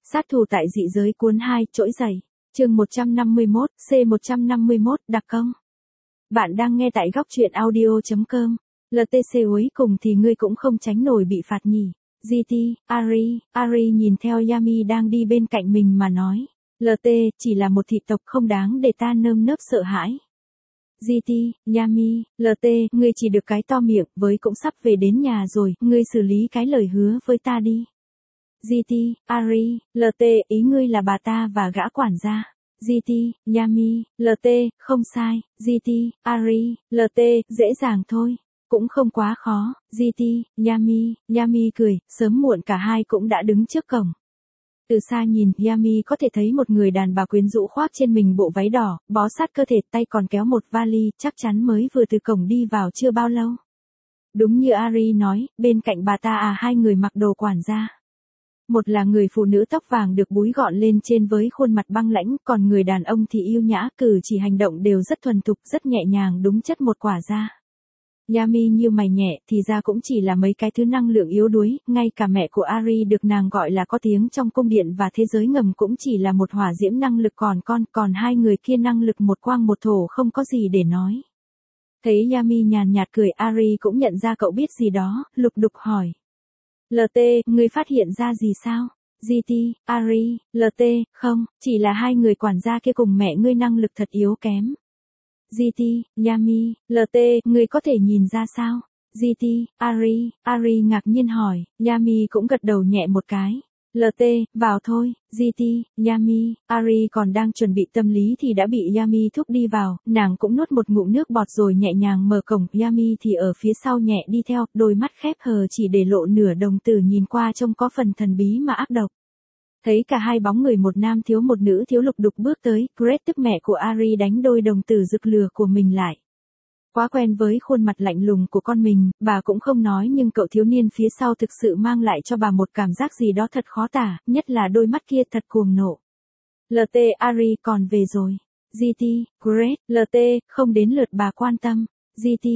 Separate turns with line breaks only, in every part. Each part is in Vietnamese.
Sát thủ tại dị giới cuốn 2, trỗi dậy. Chương 151, C151, đặc công. Bạn đang nghe tại góc truyện audio.com. LTC cuối cùng thì ngươi cũng không tránh nổi bị phạt nhỉ. GT, Ari nhìn theo Yami đang đi bên cạnh mình mà nói. LT, chỉ là một thị tộc không đáng để ta nơm nớp sợ hãi. GT, Yami, LT, ngươi chỉ được cái to miệng với cũng sắp về đến nhà rồi, ngươi xử lý cái lời hứa với ta đi. GT, Ari, LT, ý ngươi là bà ta và gã quản gia. GT, Yami, LT, không sai. GT, Ari, LT, dễ dàng thôi. Cũng không quá khó. GT, Yami cười, sớm muộn cả hai cũng đã đứng trước cổng. Từ xa nhìn, Yami có thể thấy một người đàn bà quyến rũ khoác trên mình bộ váy đỏ, bó sát cơ thể, tay còn kéo một vali, chắc chắn mới vừa từ cổng đi vào chưa bao lâu. Đúng như Ari nói, bên cạnh bà ta hai người mặc đồ quản gia. Một là người phụ nữ tóc vàng được búi gọn lên trên với khuôn mặt băng lãnh, còn người đàn ông thì yêu nhã, cử chỉ hành động đều rất thuần thục, rất nhẹ nhàng, đúng chất một quả gia. Yami nhíu mày nhẹ, thì ra cũng chỉ là mấy cái thứ năng lượng yếu đuối, ngay cả mẹ của Ari được nàng gọi là có tiếng trong cung điện và thế giới ngầm cũng chỉ là một hỏa diễm năng lực, còn hai người kia năng lực một quang một thổ, không có gì để nói. Thấy Yami nhàn nhạt cười, Ari cũng nhận ra cậu biết gì đó, lục đục hỏi. LT, ngươi phát hiện ra gì sao? GT, Ari, LT, không, chỉ là hai người quản gia kia cùng mẹ ngươi năng lực thật yếu kém. GT, Yami, LT, ngươi có thể nhìn ra sao? GT, Ari ngạc nhiên hỏi, Yami cũng gật đầu nhẹ một cái. LT, vào thôi. GT, Yami, Ari còn đang chuẩn bị tâm lý thì đã bị Yami thúc đi vào, nàng cũng nuốt một ngụm nước bọt rồi nhẹ nhàng mở cổng, Yami thì ở phía sau nhẹ đi theo, đôi mắt khép hờ chỉ để lộ nửa đồng tử nhìn qua trông có phần thần bí mà ác độc. Thấy cả hai bóng người, một nam thiếu một nữ thiếu, lục đục bước tới, Grace tức mẹ của Ari đánh đôi đồng tử rực lửa của mình lại. Quá quen với khuôn mặt lạnh lùng của con mình, bà cũng không nói, nhưng cậu thiếu niên phía sau thực sự mang lại cho bà một cảm giác gì đó thật khó tả, nhất là đôi mắt kia thật cuồng nộ. LT, Ari còn về rồi. GT, Grace, LT, không đến lượt bà quan tâm. GT,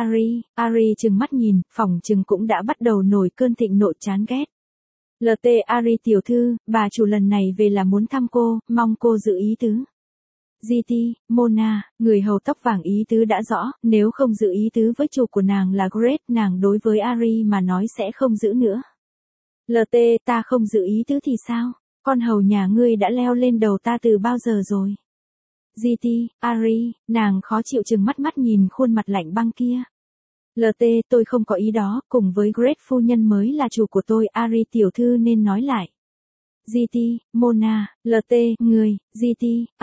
Ari trừng mắt nhìn, phỏng chừng cũng đã bắt đầu nổi cơn thịnh nộ chán ghét. LT, Ari tiểu thư, bà chủ lần này về là muốn thăm cô, mong cô giữ ý tứ. GT, Mona, người hầu tóc vàng ý tứ đã rõ, nếu không giữ ý tứ với chủ của nàng là Grace, nàng đối với Ari mà nói sẽ không giữ nữa. LT, ta không giữ ý tứ thì sao? Con hầu nhà ngươi đã leo lên đầu ta từ bao giờ rồi? GT, Ari, nàng khó chịu chừng mắt nhìn khuôn mặt lạnh băng kia. LT, tôi không có ý đó, cùng với Grace phu nhân mới là chủ của tôi, Ari tiểu thư nên nói lại. GT, Mona, LT, người, GT,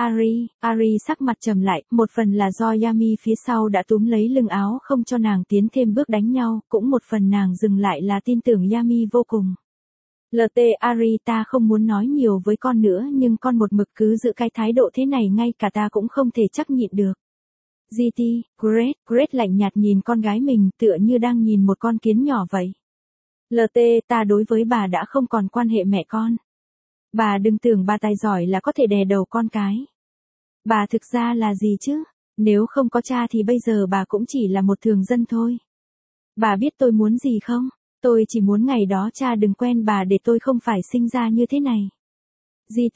Ari sắc mặt trầm lại, một phần là do Yami phía sau đã túm lấy lưng áo không cho nàng tiến thêm bước đánh nhau, cũng một phần nàng dừng lại là tin tưởng Yami vô cùng. LT, Ari, ta không muốn nói nhiều với con nữa, nhưng con một mực cứ giữ cái thái độ thế này ngay cả ta cũng không thể chắc nhịn được. GT, Grace lạnh nhạt nhìn con gái mình, tựa như đang nhìn một con kiến nhỏ vậy. LT, ta đối với bà đã không còn quan hệ mẹ con. Bà đừng tưởng bà tài giỏi là có thể đè đầu con cái. Bà thực ra là gì chứ? Nếu không có cha thì bây giờ bà cũng chỉ là một thường dân thôi. Bà biết tôi muốn gì không? Tôi chỉ muốn ngày đó cha đừng quen bà để tôi không phải sinh ra như thế này. GT,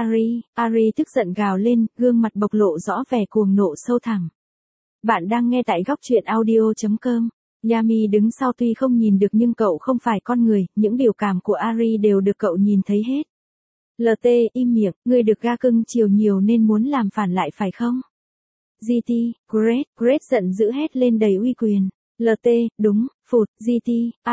Ari tức giận gào lên, gương mặt bộc lộ rõ vẻ cuồng nộ sâu thẳm. Bạn đang nghe tại góc truyện audio.com. Yami đứng sau tuy không nhìn được nhưng cậu không phải con người, những biểu cảm của Ari đều được cậu nhìn thấy hết. LT, im miệng, ngươi được ga cưng chiều nhiều nên muốn làm phản lại phải không? GT, Grace giận dữ hét lên đầy uy quyền. LT, đúng, phụt. GT,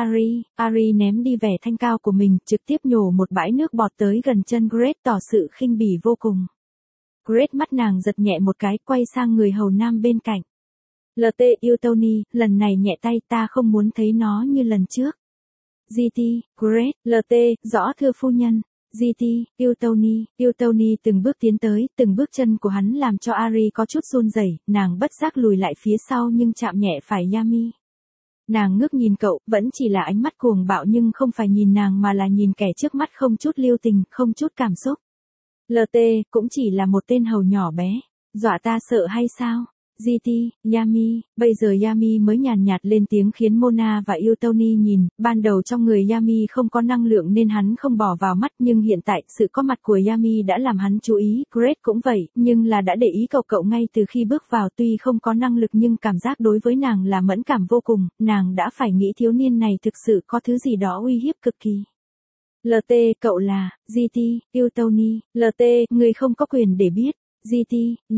Ari ném đi vẻ thanh cao của mình, trực tiếp nhổ một bãi nước bọt tới gần chân Grace, tỏ sự khinh bỉ vô cùng. Grace mắt nàng giật nhẹ một cái, quay sang người hầu nam bên cạnh. LT, yêu Tony, lần này nhẹ tay, ta không muốn thấy nó như lần trước. GT, Grace, LT, rõ thưa phu nhân. GT, yêu Tony từng bước tiến tới, từng bước chân của hắn làm cho Ari có chút run rẩy, nàng bất giác lùi lại phía sau nhưng chạm nhẹ phải Yami. Nàng ngước nhìn cậu, vẫn chỉ là ánh mắt cuồng bạo nhưng không phải nhìn nàng mà là nhìn kẻ trước mắt, không chút lưu tình, không chút cảm xúc. LT, cũng chỉ là một tên hầu nhỏ bé, dọa ta sợ hay sao? GT, Yami, bây giờ Yami mới nhàn nhạt lên tiếng khiến Mona và Utoni nhìn, ban đầu trong người Yami không có năng lượng nên hắn không bỏ vào mắt nhưng hiện tại sự có mặt của Yami đã làm hắn chú ý, Grace cũng vậy, nhưng là đã để ý cậu ngay từ khi bước vào tuy không có năng lực nhưng cảm giác đối với nàng là mẫn cảm vô cùng, nàng đã phải nghĩ thiếu niên này thực sự có thứ gì đó uy hiếp cực kỳ. LT, cậu là, GT, Utoni, LT, người không có quyền để biết. GT,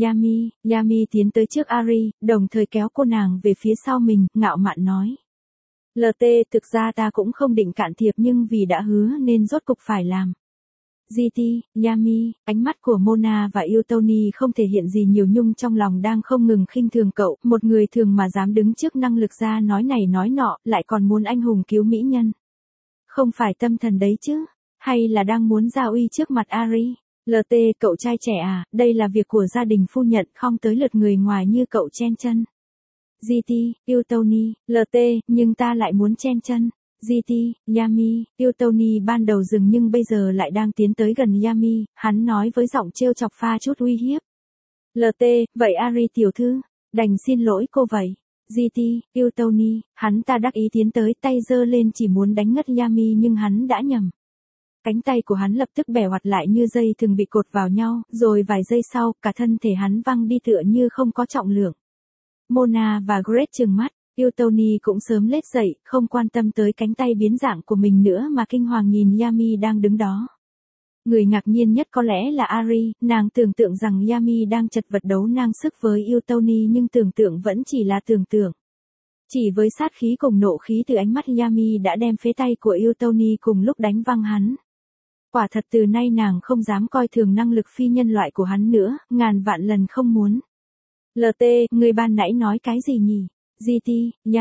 Yami tiến tới trước Ari, đồng thời kéo cô nàng về phía sau mình, ngạo mạn nói. LT, thực ra ta cũng không định cạn thiệp nhưng vì đã hứa nên rốt cục phải làm. GT, Yami, ánh mắt của Mona và Utoni không thể hiện gì nhiều nhưng trong lòng đang không ngừng khinh thường cậu, một người thường mà dám đứng trước năng lực ra nói này nói nọ, lại còn muốn anh hùng cứu mỹ nhân. Không phải tâm thần đấy chứ, hay là đang muốn giao uy trước mặt Ari? LT, cậu trai trẻ à, đây là việc của gia đình phu nhận, không tới lượt người ngoài như cậu chen chân. GT, Utoni, LT, nhưng ta lại muốn chen chân. GT, Yami, Utoni ban đầu dừng nhưng bây giờ lại đang tiến tới gần Yami, hắn nói với giọng trêu chọc pha chút uy hiếp. LT, vậy Ari tiểu thư, đành xin lỗi cô vậy. GT, Utoni, hắn ta đắc ý tiến tới tay giơ lên chỉ muốn đánh ngất Yami nhưng hắn đã nhầm. Cánh tay của hắn lập tức bẻ ngoặt lại như dây thường bị cột vào nhau, rồi vài giây sau, cả thân thể hắn văng đi tựa như không có trọng lượng. Mona và Grace trừng mắt, Utoni cũng sớm lết dậy, không quan tâm tới cánh tay biến dạng của mình nữa mà kinh hoàng nhìn Yami đang đứng đó. Người ngạc nhiên nhất có lẽ là Ari, nàng tưởng tượng rằng Yami đang chật vật đấu ngang sức với Utoni nhưng tưởng tượng vẫn chỉ là tưởng tượng. Chỉ với sát khí cùng nộ khí từ ánh mắt Yami đã đem phế tay của Utoni cùng lúc đánh văng hắn. Quả thật từ nay nàng không dám coi thường năng lực phi nhân loại của hắn nữa, ngàn vạn lần không muốn. LT, người ban nãy nói cái gì nhỉ? GT,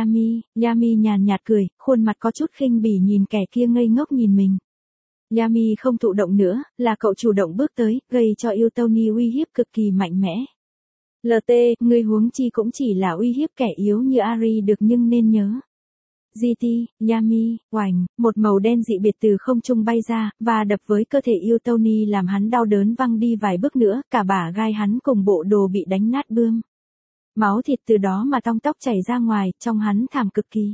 Yami nhàn nhạt cười, khuôn mặt có chút khinh bỉ nhìn kẻ kia ngây ngốc nhìn mình. Yami không thụ động nữa, là cậu chủ động bước tới, gây cho Utoni uy hiếp cực kỳ mạnh mẽ. LT, người huống chi cũng chỉ là uy hiếp kẻ yếu như Ari được nhưng nên nhớ. GT, Yami, oành, một màu đen dị biệt từ không trung bay ra, và đập với cơ thể Utoni làm hắn đau đớn văng đi vài bước nữa, cả bả gai hắn cùng bộ đồ bị đánh nát bươm. Máu thịt từ đó mà tong tóc chảy ra ngoài, trông hắn thảm cực kỳ.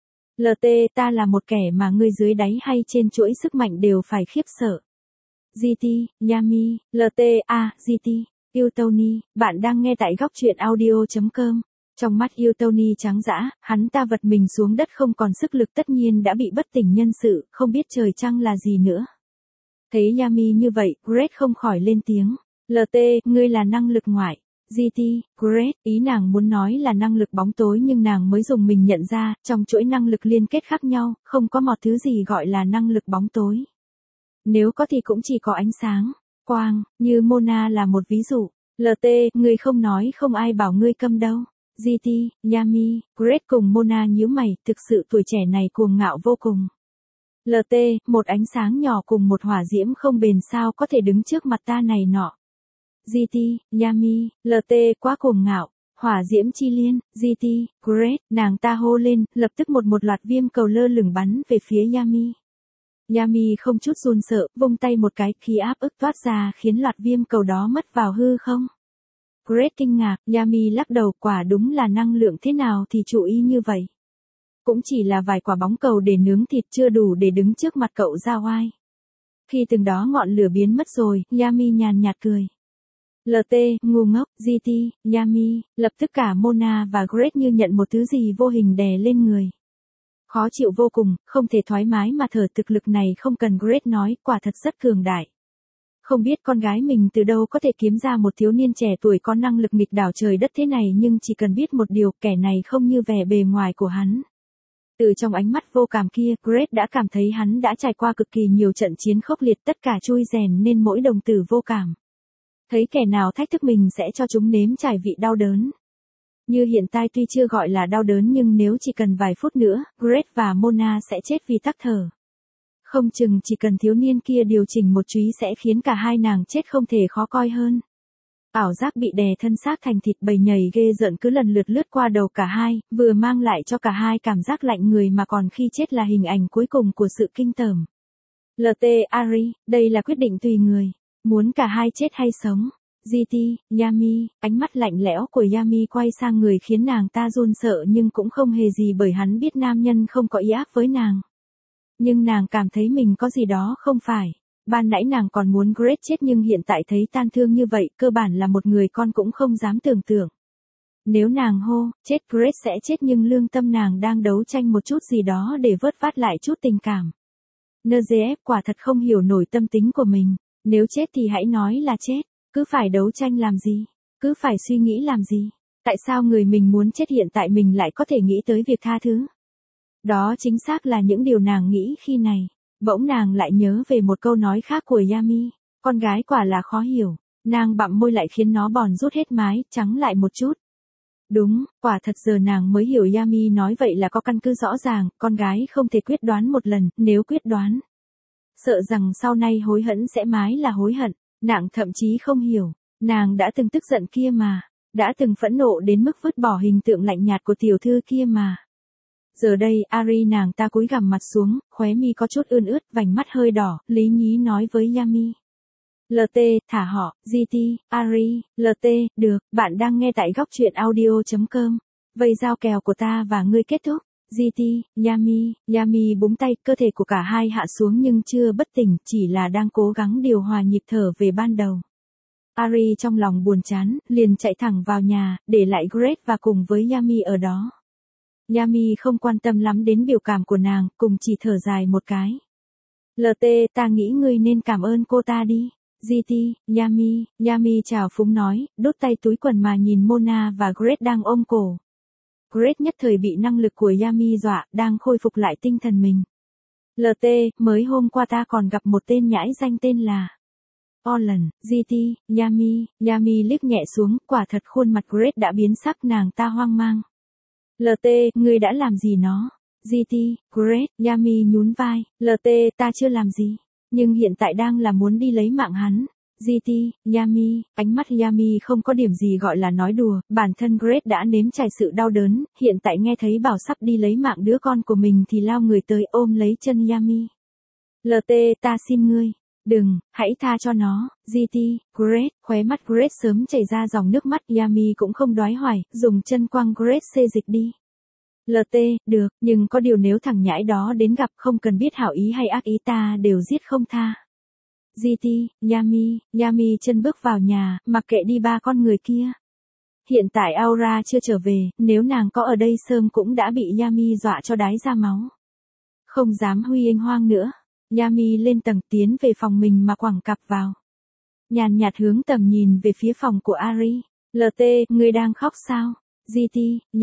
LT, ta là một kẻ mà ngươi dưới đáy hay trên chuỗi sức mạnh đều phải khiếp sợ. GT, Yami, LT, GT, Utoni, bạn đang nghe tại góc truyện audio.com. Trong mắt Utoni trắng dã, hắn ta vật mình xuống đất không còn sức lực tất nhiên đã bị bất tỉnh nhân sự, không biết trời trăng là gì nữa. Thấy Yami như vậy, Grace không khỏi lên tiếng. LT, ngươi là năng lực ngoại. GT, Grace, ý nàng muốn nói là năng lực bóng tối nhưng nàng mới dùng mình nhận ra, trong chuỗi năng lực liên kết khác nhau, không có một thứ gì gọi là năng lực bóng tối. Nếu có thì cũng chỉ có ánh sáng, quang, như Mona là một ví dụ. LT, ngươi không nói không ai bảo ngươi câm đâu. GT, Yami, Grace cùng Mona nhíu mày, thực sự tuổi trẻ này cuồng ngạo vô cùng. LT, một ánh sáng nhỏ cùng một hỏa diễm không bền sao có thể đứng trước mặt ta này nọ. GT, Yami, LT quá cuồng ngạo, hỏa diễm chi liên, GT, Grace, nàng ta hô lên, lập tức một loạt viêm cầu lơ lửng bắn về phía Yami. Yami không chút run sợ, vung tay một cái, khí áp ức toát ra khiến loạt viêm cầu đó mất vào hư không. Grace kinh ngạc, Yami lắc đầu, quả đúng là năng lượng thế nào thì chú ý như vậy. Cũng chỉ là vài quả bóng cầu để nướng thịt chưa đủ để đứng trước mặt cậu ra oai. Khi từng đó ngọn lửa biến mất rồi, Yami nhàn nhạt cười. LT, ngu ngốc, GT, Yami, lập tức cả Mona và Grace như nhận một thứ gì vô hình đè lên người. Khó chịu vô cùng, không thể thoải mái mà thở, thực lực này không cần Grace nói, quả thật rất cường đại. Không biết con gái mình từ đâu có thể kiếm ra một thiếu niên trẻ tuổi có năng lực nghịch đảo trời đất thế này nhưng chỉ cần biết một điều, kẻ này không như vẻ bề ngoài của hắn. Từ trong ánh mắt vô cảm kia, Grace đã cảm thấy hắn đã trải qua cực kỳ nhiều trận chiến khốc liệt, tất cả chui rèn nên mỗi đồng tử vô cảm. Thấy kẻ nào thách thức mình sẽ cho chúng nếm trải vị đau đớn. Như hiện tại tuy chưa gọi là đau đớn nhưng nếu chỉ cần vài phút nữa, Grace và Mona sẽ chết vì tắc thở. Không chừng chỉ cần thiếu niên kia điều chỉnh một chút sẽ khiến cả hai nàng chết không thể khó coi hơn. Ảo giác bị đè thân xác thành thịt bầy nhầy ghê rợn cứ lần lượt lướt qua đầu cả hai, vừa mang lại cho cả hai cảm giác lạnh người mà còn khi chết là hình ảnh cuối cùng của sự kinh tởm. LT, Ari, đây là quyết định tùy người. Muốn cả hai chết hay sống. GT, Yami, ánh mắt lạnh lẽo của Yami quay sang người khiến nàng ta run sợ nhưng cũng không hề gì bởi hắn biết nam nhân không có ý ác với nàng. Nhưng nàng cảm thấy mình có gì đó không phải. Ban nãy nàng còn muốn Grace chết nhưng hiện tại thấy tan thương như vậy, cơ bản là một người con cũng không dám tưởng tượng. Nếu nàng hô, chết Grace sẽ chết nhưng lương tâm nàng đang đấu tranh một chút gì đó để vớt vát lại chút tình cảm. NGF quả thật không hiểu nổi tâm tính của mình. Nếu chết thì hãy nói là chết. Cứ phải đấu tranh làm gì? Cứ phải suy nghĩ làm gì? Tại sao người mình muốn chết hiện tại mình lại có thể nghĩ tới việc tha thứ? Đó chính xác là những điều nàng nghĩ khi này. Bỗng nàng lại nhớ về một câu nói khác của Yami. Con gái quả là khó hiểu. Nàng bặm môi lại khiến nó bòn rút hết mái, trắng lại một chút. Đúng, quả thật giờ nàng mới hiểu Yami nói vậy là có căn cứ rõ ràng, con gái không thể quyết đoán một lần, nếu quyết đoán. Sợ rằng sau này hối hận sẽ mãi là hối hận, nàng thậm chí không hiểu, nàng đã từng tức giận kia mà, đã từng phẫn nộ đến mức vứt bỏ hình tượng lạnh nhạt của tiểu thư kia mà. Giờ đây, Ari nàng ta cúi gằm mặt xuống, khóe mi có chút ươn ướt, vành mắt hơi đỏ, lý nhí nói với Yami. LT, thả họ, GT, Ari, LT, được, bạn đang nghe tại góc truyện audio.com. Vây dao kèo của ta và ngươi kết thúc. GT, Yami búng tay, cơ thể của cả hai hạ xuống nhưng chưa bất tỉnh, chỉ là đang cố gắng điều hòa nhịp thở về ban đầu. Ari trong lòng buồn chán, liền chạy thẳng vào nhà, để lại Grace và cùng với Yami ở đó. Yami không quan tâm lắm đến biểu cảm của nàng, cùng chỉ thở dài một cái. LT, ta nghĩ ngươi nên cảm ơn cô ta đi. GT, Yami chào phúng nói, đút tay túi quần mà nhìn Mona và Grace đang ôm cổ. Grace nhất thời bị năng lực của Yami dọa, đang khôi phục lại tinh thần mình. LT, mới hôm qua ta còn gặp một tên nhãi danh tên là Orlan. GT, Yami liếc nhẹ xuống, quả thật khuôn mặt Grace đã biến sắc, nàng ta hoang mang. LT, ngươi đã làm gì nó? GT, Grace, Yami nhún vai, LT, ta chưa làm gì. Nhưng hiện tại đang là muốn đi lấy mạng hắn. GT, Yami, ánh mắt Yami không có điểm gì gọi là nói đùa, bản thân Grace đã nếm trải sự đau đớn, hiện tại nghe thấy bảo sắp đi lấy mạng đứa con của mình thì lao người tới ôm lấy chân Yami. LT, ta xin ngươi. Đừng, hãy tha cho nó. GT, Grace, khóe mắt Grace sớm chảy ra dòng nước mắt, Yami cũng không đoái hoài, dùng chân quăng Grace xê dịch đi. LT, được, nhưng có điều nếu thằng nhãi đó đến gặp không cần biết hảo ý hay ác ý ta đều giết không tha. GT, Yami chân bước vào nhà, mặc kệ đi ba con người kia. Hiện tại Aura chưa trở về, nếu nàng có ở đây sớm cũng đã bị Yami dọa cho đái ra máu. Không dám huy anh hoang nữa. Yami lên tầng tiến về phòng mình mà quẳng cặp vào. Nhàn nhạt hướng tầm nhìn về phía phòng của Ari. LT, ngươi đang khóc sao? GT,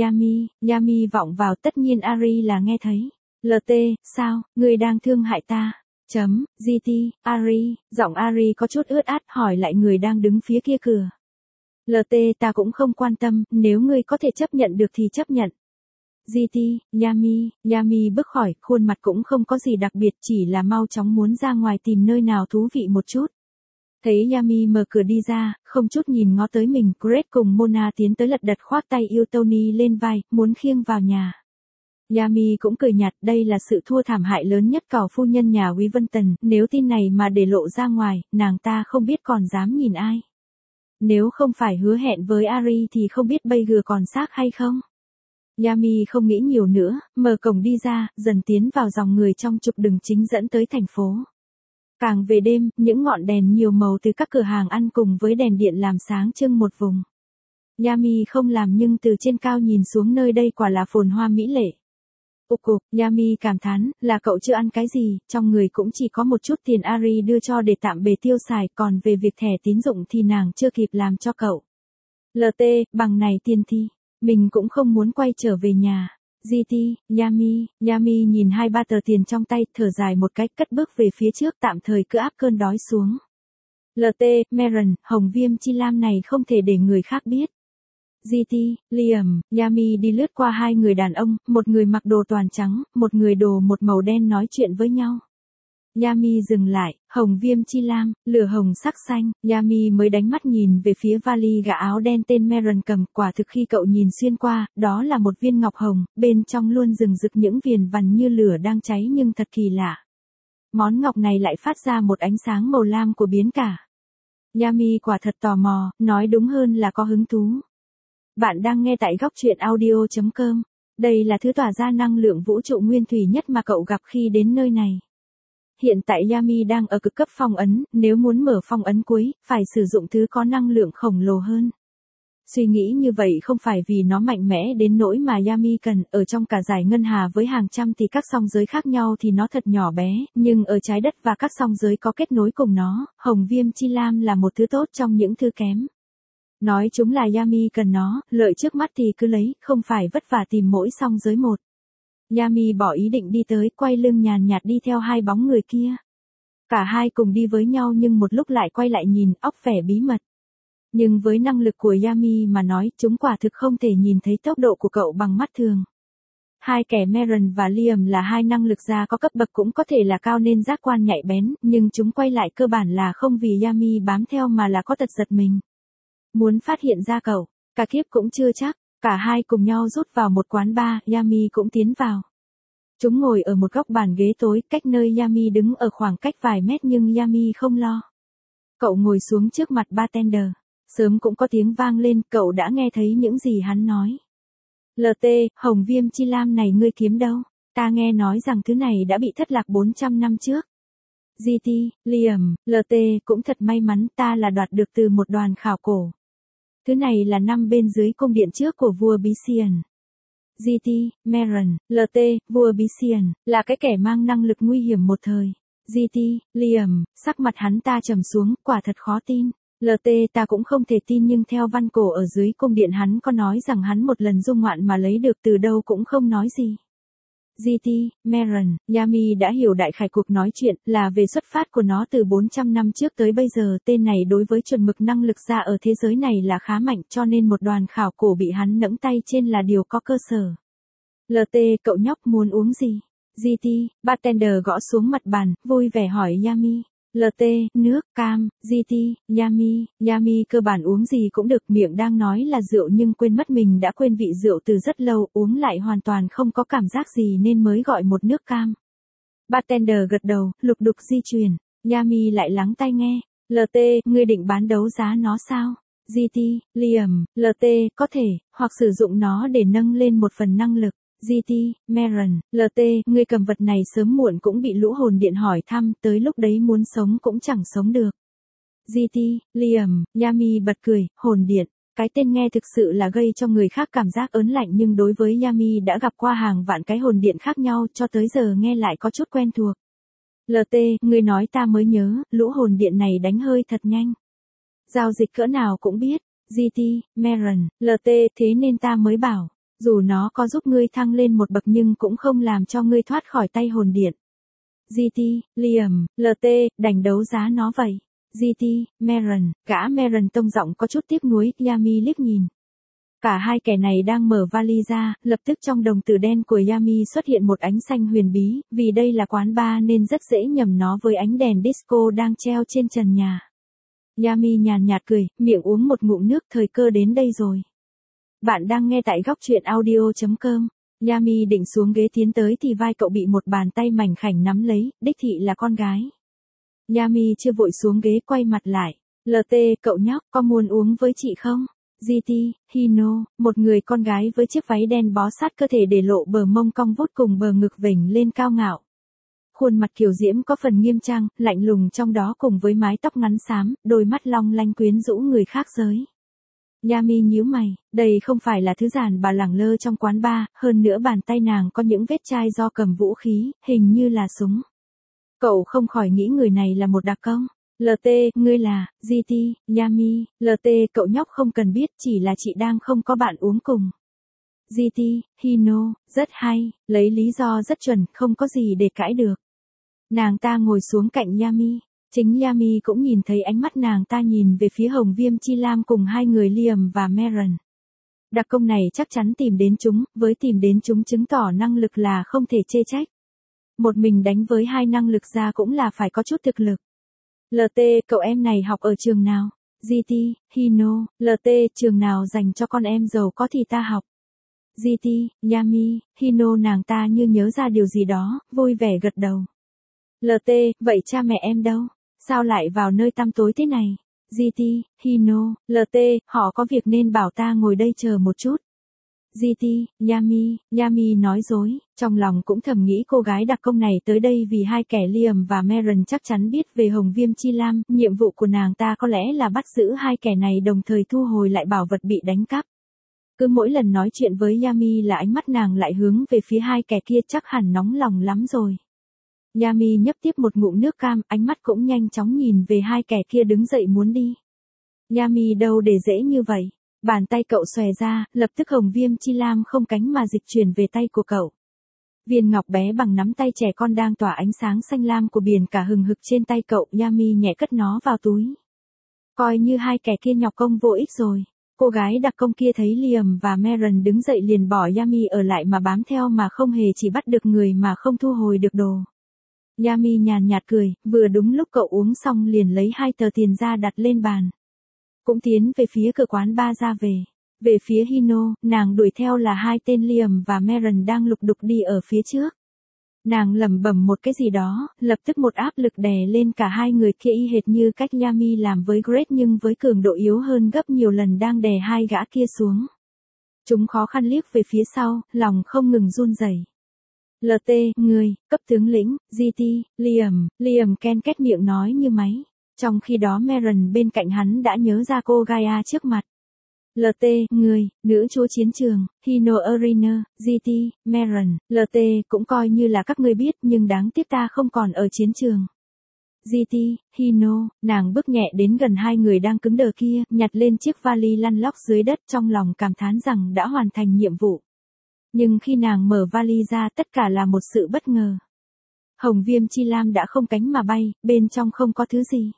Yami vọng vào, tất nhiên Ari là nghe thấy. LT, sao, ngươi đang thương hại ta? GT, Ari, giọng Ari có chút ướt át hỏi lại người đang đứng phía kia cửa. LT, ta cũng không quan tâm, nếu ngươi có thể chấp nhận được thì chấp nhận. GT, Yami bước khỏi, khuôn mặt cũng không có gì đặc biệt, chỉ là mau chóng muốn ra ngoài tìm nơi nào thú vị một chút. Thấy Yami mở cửa đi ra, không chút nhìn ngó tới mình, Grace cùng Mona tiến tới lật đật khoác tay yêu Tony lên vai, muốn khiêng vào nhà. Yami cũng cười nhạt, đây là sự thua thảm hại lớn nhất cẩu phu nhân nhà Wiventon, nếu tin này mà để lộ ra ngoài, nàng ta không biết còn dám nhìn ai. Nếu không phải hứa hẹn với Ari thì không biết bây giờ còn xác hay không. Yami không nghĩ nhiều nữa, mở cổng đi ra, dần tiến vào dòng người trong trục đường chính dẫn tới thành phố. Càng về đêm, những ngọn đèn nhiều màu từ các cửa hàng ăn cùng với đèn điện làm sáng trưng một vùng. Yami không làm nhưng từ trên cao nhìn xuống nơi đây quả là phồn hoa mỹ lệ. Cục, Yami cảm thán, là cậu chưa ăn cái gì, trong người cũng chỉ có một chút tiền Ari đưa cho để tạm bề tiêu xài, còn về việc thẻ tín dụng thì nàng chưa kịp làm cho cậu. LT, bằng này tiền thì, mình cũng không muốn quay trở về nhà. GT, Yami nhìn 2-3 tờ tiền trong tay, thở dài một cái, cất bước về phía trước, tạm thời cứ áp cơn đói xuống. LT, Maren, hồng viêm chi lam này không thể để người khác biết. GT, Liam, Yami đi lướt qua hai người đàn ông, một người mặc đồ toàn trắng, một người đồ một màu đen nói chuyện với nhau. Yami dừng lại, hồng viêm chi lam, lửa hồng sắc xanh, Yami mới đánh mắt nhìn về phía vali gã áo đen tên Maren cầm, quả thực khi cậu nhìn xuyên qua, đó là một viên ngọc hồng, bên trong luôn rừng rực những viền vằn như lửa đang cháy nhưng thật kỳ lạ. Món ngọc này lại phát ra một ánh sáng màu lam của biến cả. Yami quả thật tò mò, nói đúng hơn là có hứng thú. Bạn đang nghe tại góc truyện audio.com. Đây là thứ tỏa ra năng lượng vũ trụ nguyên thủy nhất mà cậu gặp khi đến nơi này. Hiện tại Yami đang ở cực cấp phong ấn, nếu muốn mở phong ấn cuối, phải sử dụng thứ có năng lượng khổng lồ hơn. Suy nghĩ như vậy không phải vì nó mạnh mẽ đến nỗi mà Yami cần, ở trong cả dải ngân hà với hàng trăm tỷ các song giới khác nhau thì nó thật nhỏ bé, nhưng ở trái đất và các song giới có kết nối cùng nó, hồng viêm chi lam là một thứ tốt trong những thứ kém. Nói chúng là Yami cần nó, lợi trước mắt thì cứ lấy, không phải vất vả tìm mỗi song giới một. Yami bỏ ý định đi tới, quay lưng nhàn nhạt đi theo hai bóng người kia. Cả hai cùng đi với nhau nhưng một lúc lại quay lại nhìn, óc vẻ bí mật. Nhưng với năng lực của Yami mà nói, chúng quả thực không thể nhìn thấy tốc độ của cậu bằng mắt thường. Hai kẻ Meren và Liam là hai năng lực gia có cấp bậc cũng có thể là cao nên giác quan nhạy bén, nhưng chúng quay lại cơ bản là không vì Yami bám theo mà là có tật giật mình. Muốn phát hiện ra cậu, cả kiếp cũng chưa chắc, cả hai cùng nhau rút vào một quán bar, Yami cũng tiến vào. Chúng ngồi ở một góc bàn ghế tối, cách nơi Yami đứng ở khoảng cách vài mét nhưng Yami không lo. Cậu ngồi xuống trước mặt bartender. Sớm cũng có tiếng vang lên, cậu đã nghe thấy những gì hắn nói. LT, hồng viêm chi lam này ngươi kiếm đâu? Ta nghe nói rằng thứ này đã bị thất lạc 400 năm trước. GT, Liam, LT, cũng thật may mắn, ta là đoạt được từ một đoàn khảo cổ. Thứ này là nằm bên dưới cung điện trước của vua Bisian. GT, Meren, LT, vua Bisian, là cái kẻ mang năng lực nguy hiểm một thời. GT, Liam, sắc mặt hắn ta trầm xuống, quả thật khó tin. LT ta cũng không thể tin nhưng theo văn cổ ở dưới cung điện hắn có nói rằng hắn một lần dung ngoạn mà lấy được từ đâu cũng không nói gì. GT, Meren, Yami đã hiểu đại khái cuộc nói chuyện là về xuất phát của nó từ 400 năm trước tới bây giờ. Tên này đối với chuẩn mực năng lực gia ở thế giới này là khá mạnh cho nên một đoàn khảo cổ bị hắn nẫng tay trên là điều có cơ sở. LT cậu nhóc muốn uống gì? GT, bartender gõ xuống mặt bàn, vui vẻ hỏi Yami. LT, nước, cam, GT, Yami cơ bản uống gì cũng được, miệng đang nói là rượu nhưng quên mất mình đã quên vị rượu từ rất lâu, uống lại hoàn toàn không có cảm giác gì nên mới gọi một nước cam. Bartender gật đầu, lục đục di chuyển, Yami lại lắng tai nghe. LT, ngươi định bán đấu giá nó sao? GT, Liam, LT, có thể, hoặc sử dụng nó để nâng lên một phần năng lực. GT, Meren, LT, người cầm vật này sớm muộn cũng bị lũ hồn điện hỏi thăm, tới lúc đấy muốn sống cũng chẳng sống được. GT, Liam, Yami bật cười, hồn điện, cái tên nghe thực sự là gây cho người khác cảm giác ớn lạnh nhưng đối với Yami đã gặp qua hàng vạn cái hồn điện khác nhau cho tới giờ nghe lại có chút quen thuộc. LT, người nói ta mới nhớ, lũ hồn điện này đánh hơi thật nhanh. Giao dịch cỡ nào cũng biết. GT, Meren, LT, thế nên ta mới bảo. Dù nó có giúp ngươi thăng lên một bậc nhưng cũng không làm cho ngươi thoát khỏi tay hồn điện. GT, Liam, LT, đành đấu giá nó vậy. GT, Meren, gã Meren tông giọng có chút tiếc nuối, Yami liếc nhìn. Cả hai kẻ này đang mở vali ra, lập tức trong đồng tử đen của Yami xuất hiện một ánh xanh huyền bí, vì đây là quán bar nên rất dễ nhầm nó với ánh đèn disco đang treo trên trần nhà. Yami nhàn nhạt cười, miệng uống một ngụm nước, thời cơ đến đây rồi. Bạn đang nghe tại góc truyện audio.com. Yami định xuống ghế tiến tới thì vai cậu bị một bàn tay mảnh khảnh nắm lấy, đích thị là con gái. Yami chưa vội xuống ghế quay mặt lại. LT, cậu nhóc, có muốn uống với chị không? GT, Hino, một người con gái với chiếc váy đen bó sát cơ thể để lộ bờ mông cong vút cùng bờ ngực vểnh lên cao ngạo. Khuôn mặt kiều diễm có phần nghiêm trang, lạnh lùng trong đó cùng với mái tóc ngắn xám, đôi mắt long lanh quyến rũ người khác giới. Yami nhíu mày, đây không phải là thứ giản bà lẳng lơ trong quán bar, hơn nữa bàn tay nàng có những vết chai do cầm vũ khí, hình như là súng. Cậu không khỏi nghĩ người này là một đặc công. LT, ngươi là, GT, Yami, LT, cậu nhóc không cần biết, chỉ là chị đang không có bạn uống cùng. GT, Hino, rất hay, lấy lý do rất chuẩn, không có gì để cãi được. Nàng ta ngồi xuống cạnh Yami. Chính Yami cũng nhìn thấy ánh mắt nàng ta nhìn về phía hồng viêm chi lam cùng hai người Liam và Meren. Đặc công này chắc chắn tìm đến chúng, với tìm đến chúng chứng tỏ năng lực là không thể chê trách. Một mình đánh với hai năng lực ra cũng là phải có chút thực lực. LT, cậu em này học ở trường nào? GT, Hino, LT, trường nào dành cho con em giàu có thì ta học. GT, Yami, Hino nàng ta như nhớ ra điều gì đó, vui vẻ gật đầu. LT, vậy cha mẹ em đâu? Sao lại vào nơi tăm tối thế này? GT, Hino, LT, họ có việc nên bảo ta ngồi đây chờ một chút. GT, Yami nói dối, trong lòng cũng thầm nghĩ cô gái đặc công này tới đây vì hai kẻ Liam và Maren chắc chắn biết về Hồng Viêm Chi Lam, nhiệm vụ của nàng ta có lẽ là bắt giữ hai kẻ này đồng thời thu hồi lại bảo vật bị đánh cắp. Cứ mỗi lần nói chuyện với Yami là ánh mắt nàng lại hướng về phía hai kẻ kia, chắc hẳn nóng lòng lắm rồi. Yami nhấp tiếp một ngụm nước cam, ánh mắt cũng nhanh chóng nhìn về hai kẻ kia đứng dậy muốn đi. Yami đâu để dễ như vậy. Bàn tay cậu xòe ra, lập tức Hồng Viêm Chi Lam không cánh mà dịch chuyển về tay của cậu. Viên ngọc bé bằng nắm tay trẻ con đang tỏa ánh sáng xanh lam của biển cả hừng hực trên tay cậu, Yami nhẹ cất nó vào túi. Coi như hai kẻ kia nhọc công vô ích rồi. Cô gái đặc công kia thấy Liam và Maren đứng dậy liền bỏ Yami ở lại mà bám theo mà không hề chỉ bắt được người mà không thu hồi được đồ. Yami nhàn nhạt cười, vừa đúng lúc cậu uống xong liền lấy 2 tờ tiền ra đặt lên bàn. Cũng tiến về phía cửa quán bar ra về. Về phía Hino, nàng đuổi theo là 2 tên Liam và Maren đang lục đục đi ở phía trước. Nàng lẩm bẩm một cái gì đó, lập tức một áp lực đè lên cả hai người kia y hệt như cách Yami làm với Grace nhưng với cường độ yếu hơn gấp nhiều lần đang đè hai gã kia xuống. Chúng khó khăn liếc về phía sau, lòng không ngừng run rẩy. LT, người, cấp tướng lĩnh, GT, Liam ken két miệng nói như máy. Trong khi đó Maren bên cạnh hắn đã nhớ ra cô Gaia trước mặt. LT, người, nữ chúa chiến trường, Hino Arena, GT, Maren, LT cũng coi như là các ngươi biết nhưng đáng tiếc ta không còn ở chiến trường. GT, Hino, nàng bước nhẹ đến gần hai người đang cứng đờ kia, nhặt lên chiếc vali lăn lóc dưới đất trong lòng cảm thán rằng đã hoàn thành nhiệm vụ. Nhưng khi nàng mở vali ra tất cả là một sự bất ngờ. Hồng Viêm Chi Lam đã không cánh mà bay, bên trong không có thứ gì.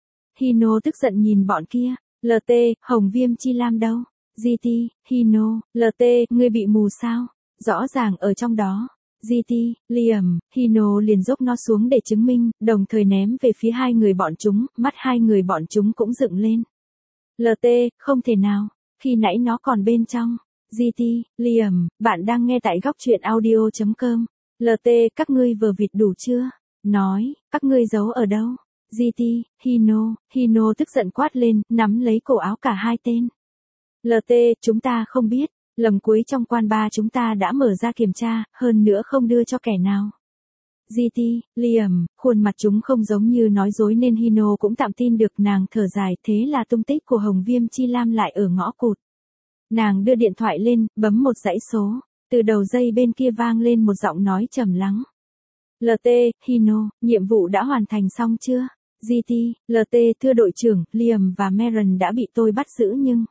Hino tức giận nhìn bọn kia. LT, Hồng Viêm Chi Lam đâu? GT, Hino, LT, ngươi bị mù sao? Rõ ràng ở trong đó. GT, Liam, Hino liền dốc nó xuống để chứng minh, đồng thời ném về phía hai người bọn chúng, mắt hai người bọn chúng cũng dựng lên. LT, không thể nào, khi nãy nó còn bên trong. GT, Liam, bạn đang nghe tại góc truyện audio.com. LT, các ngươi vừa vịt đủ chưa? Nói, các ngươi giấu ở đâu? GT, Hino tức giận quát lên, nắm lấy cổ áo cả hai tên. LT, chúng ta không biết, lần cuối trong quan bar chúng ta đã mở ra kiểm tra, hơn nữa không đưa cho kẻ nào. GT, Liam, khuôn mặt chúng không giống như nói dối nên Hino cũng tạm tin được, nàng thở dài, thế là tung tích của Hồng Viêm Chi Lam lại ở ngõ cụt. Nàng đưa điện thoại lên, bấm một dãy số, từ đầu dây bên kia vang lên một giọng nói trầm lắng. LT, Hino, nhiệm vụ đã hoàn thành xong chưa? GT, LT, thưa đội trưởng, Liam và Maren đã bị tôi bắt giữ nhưng...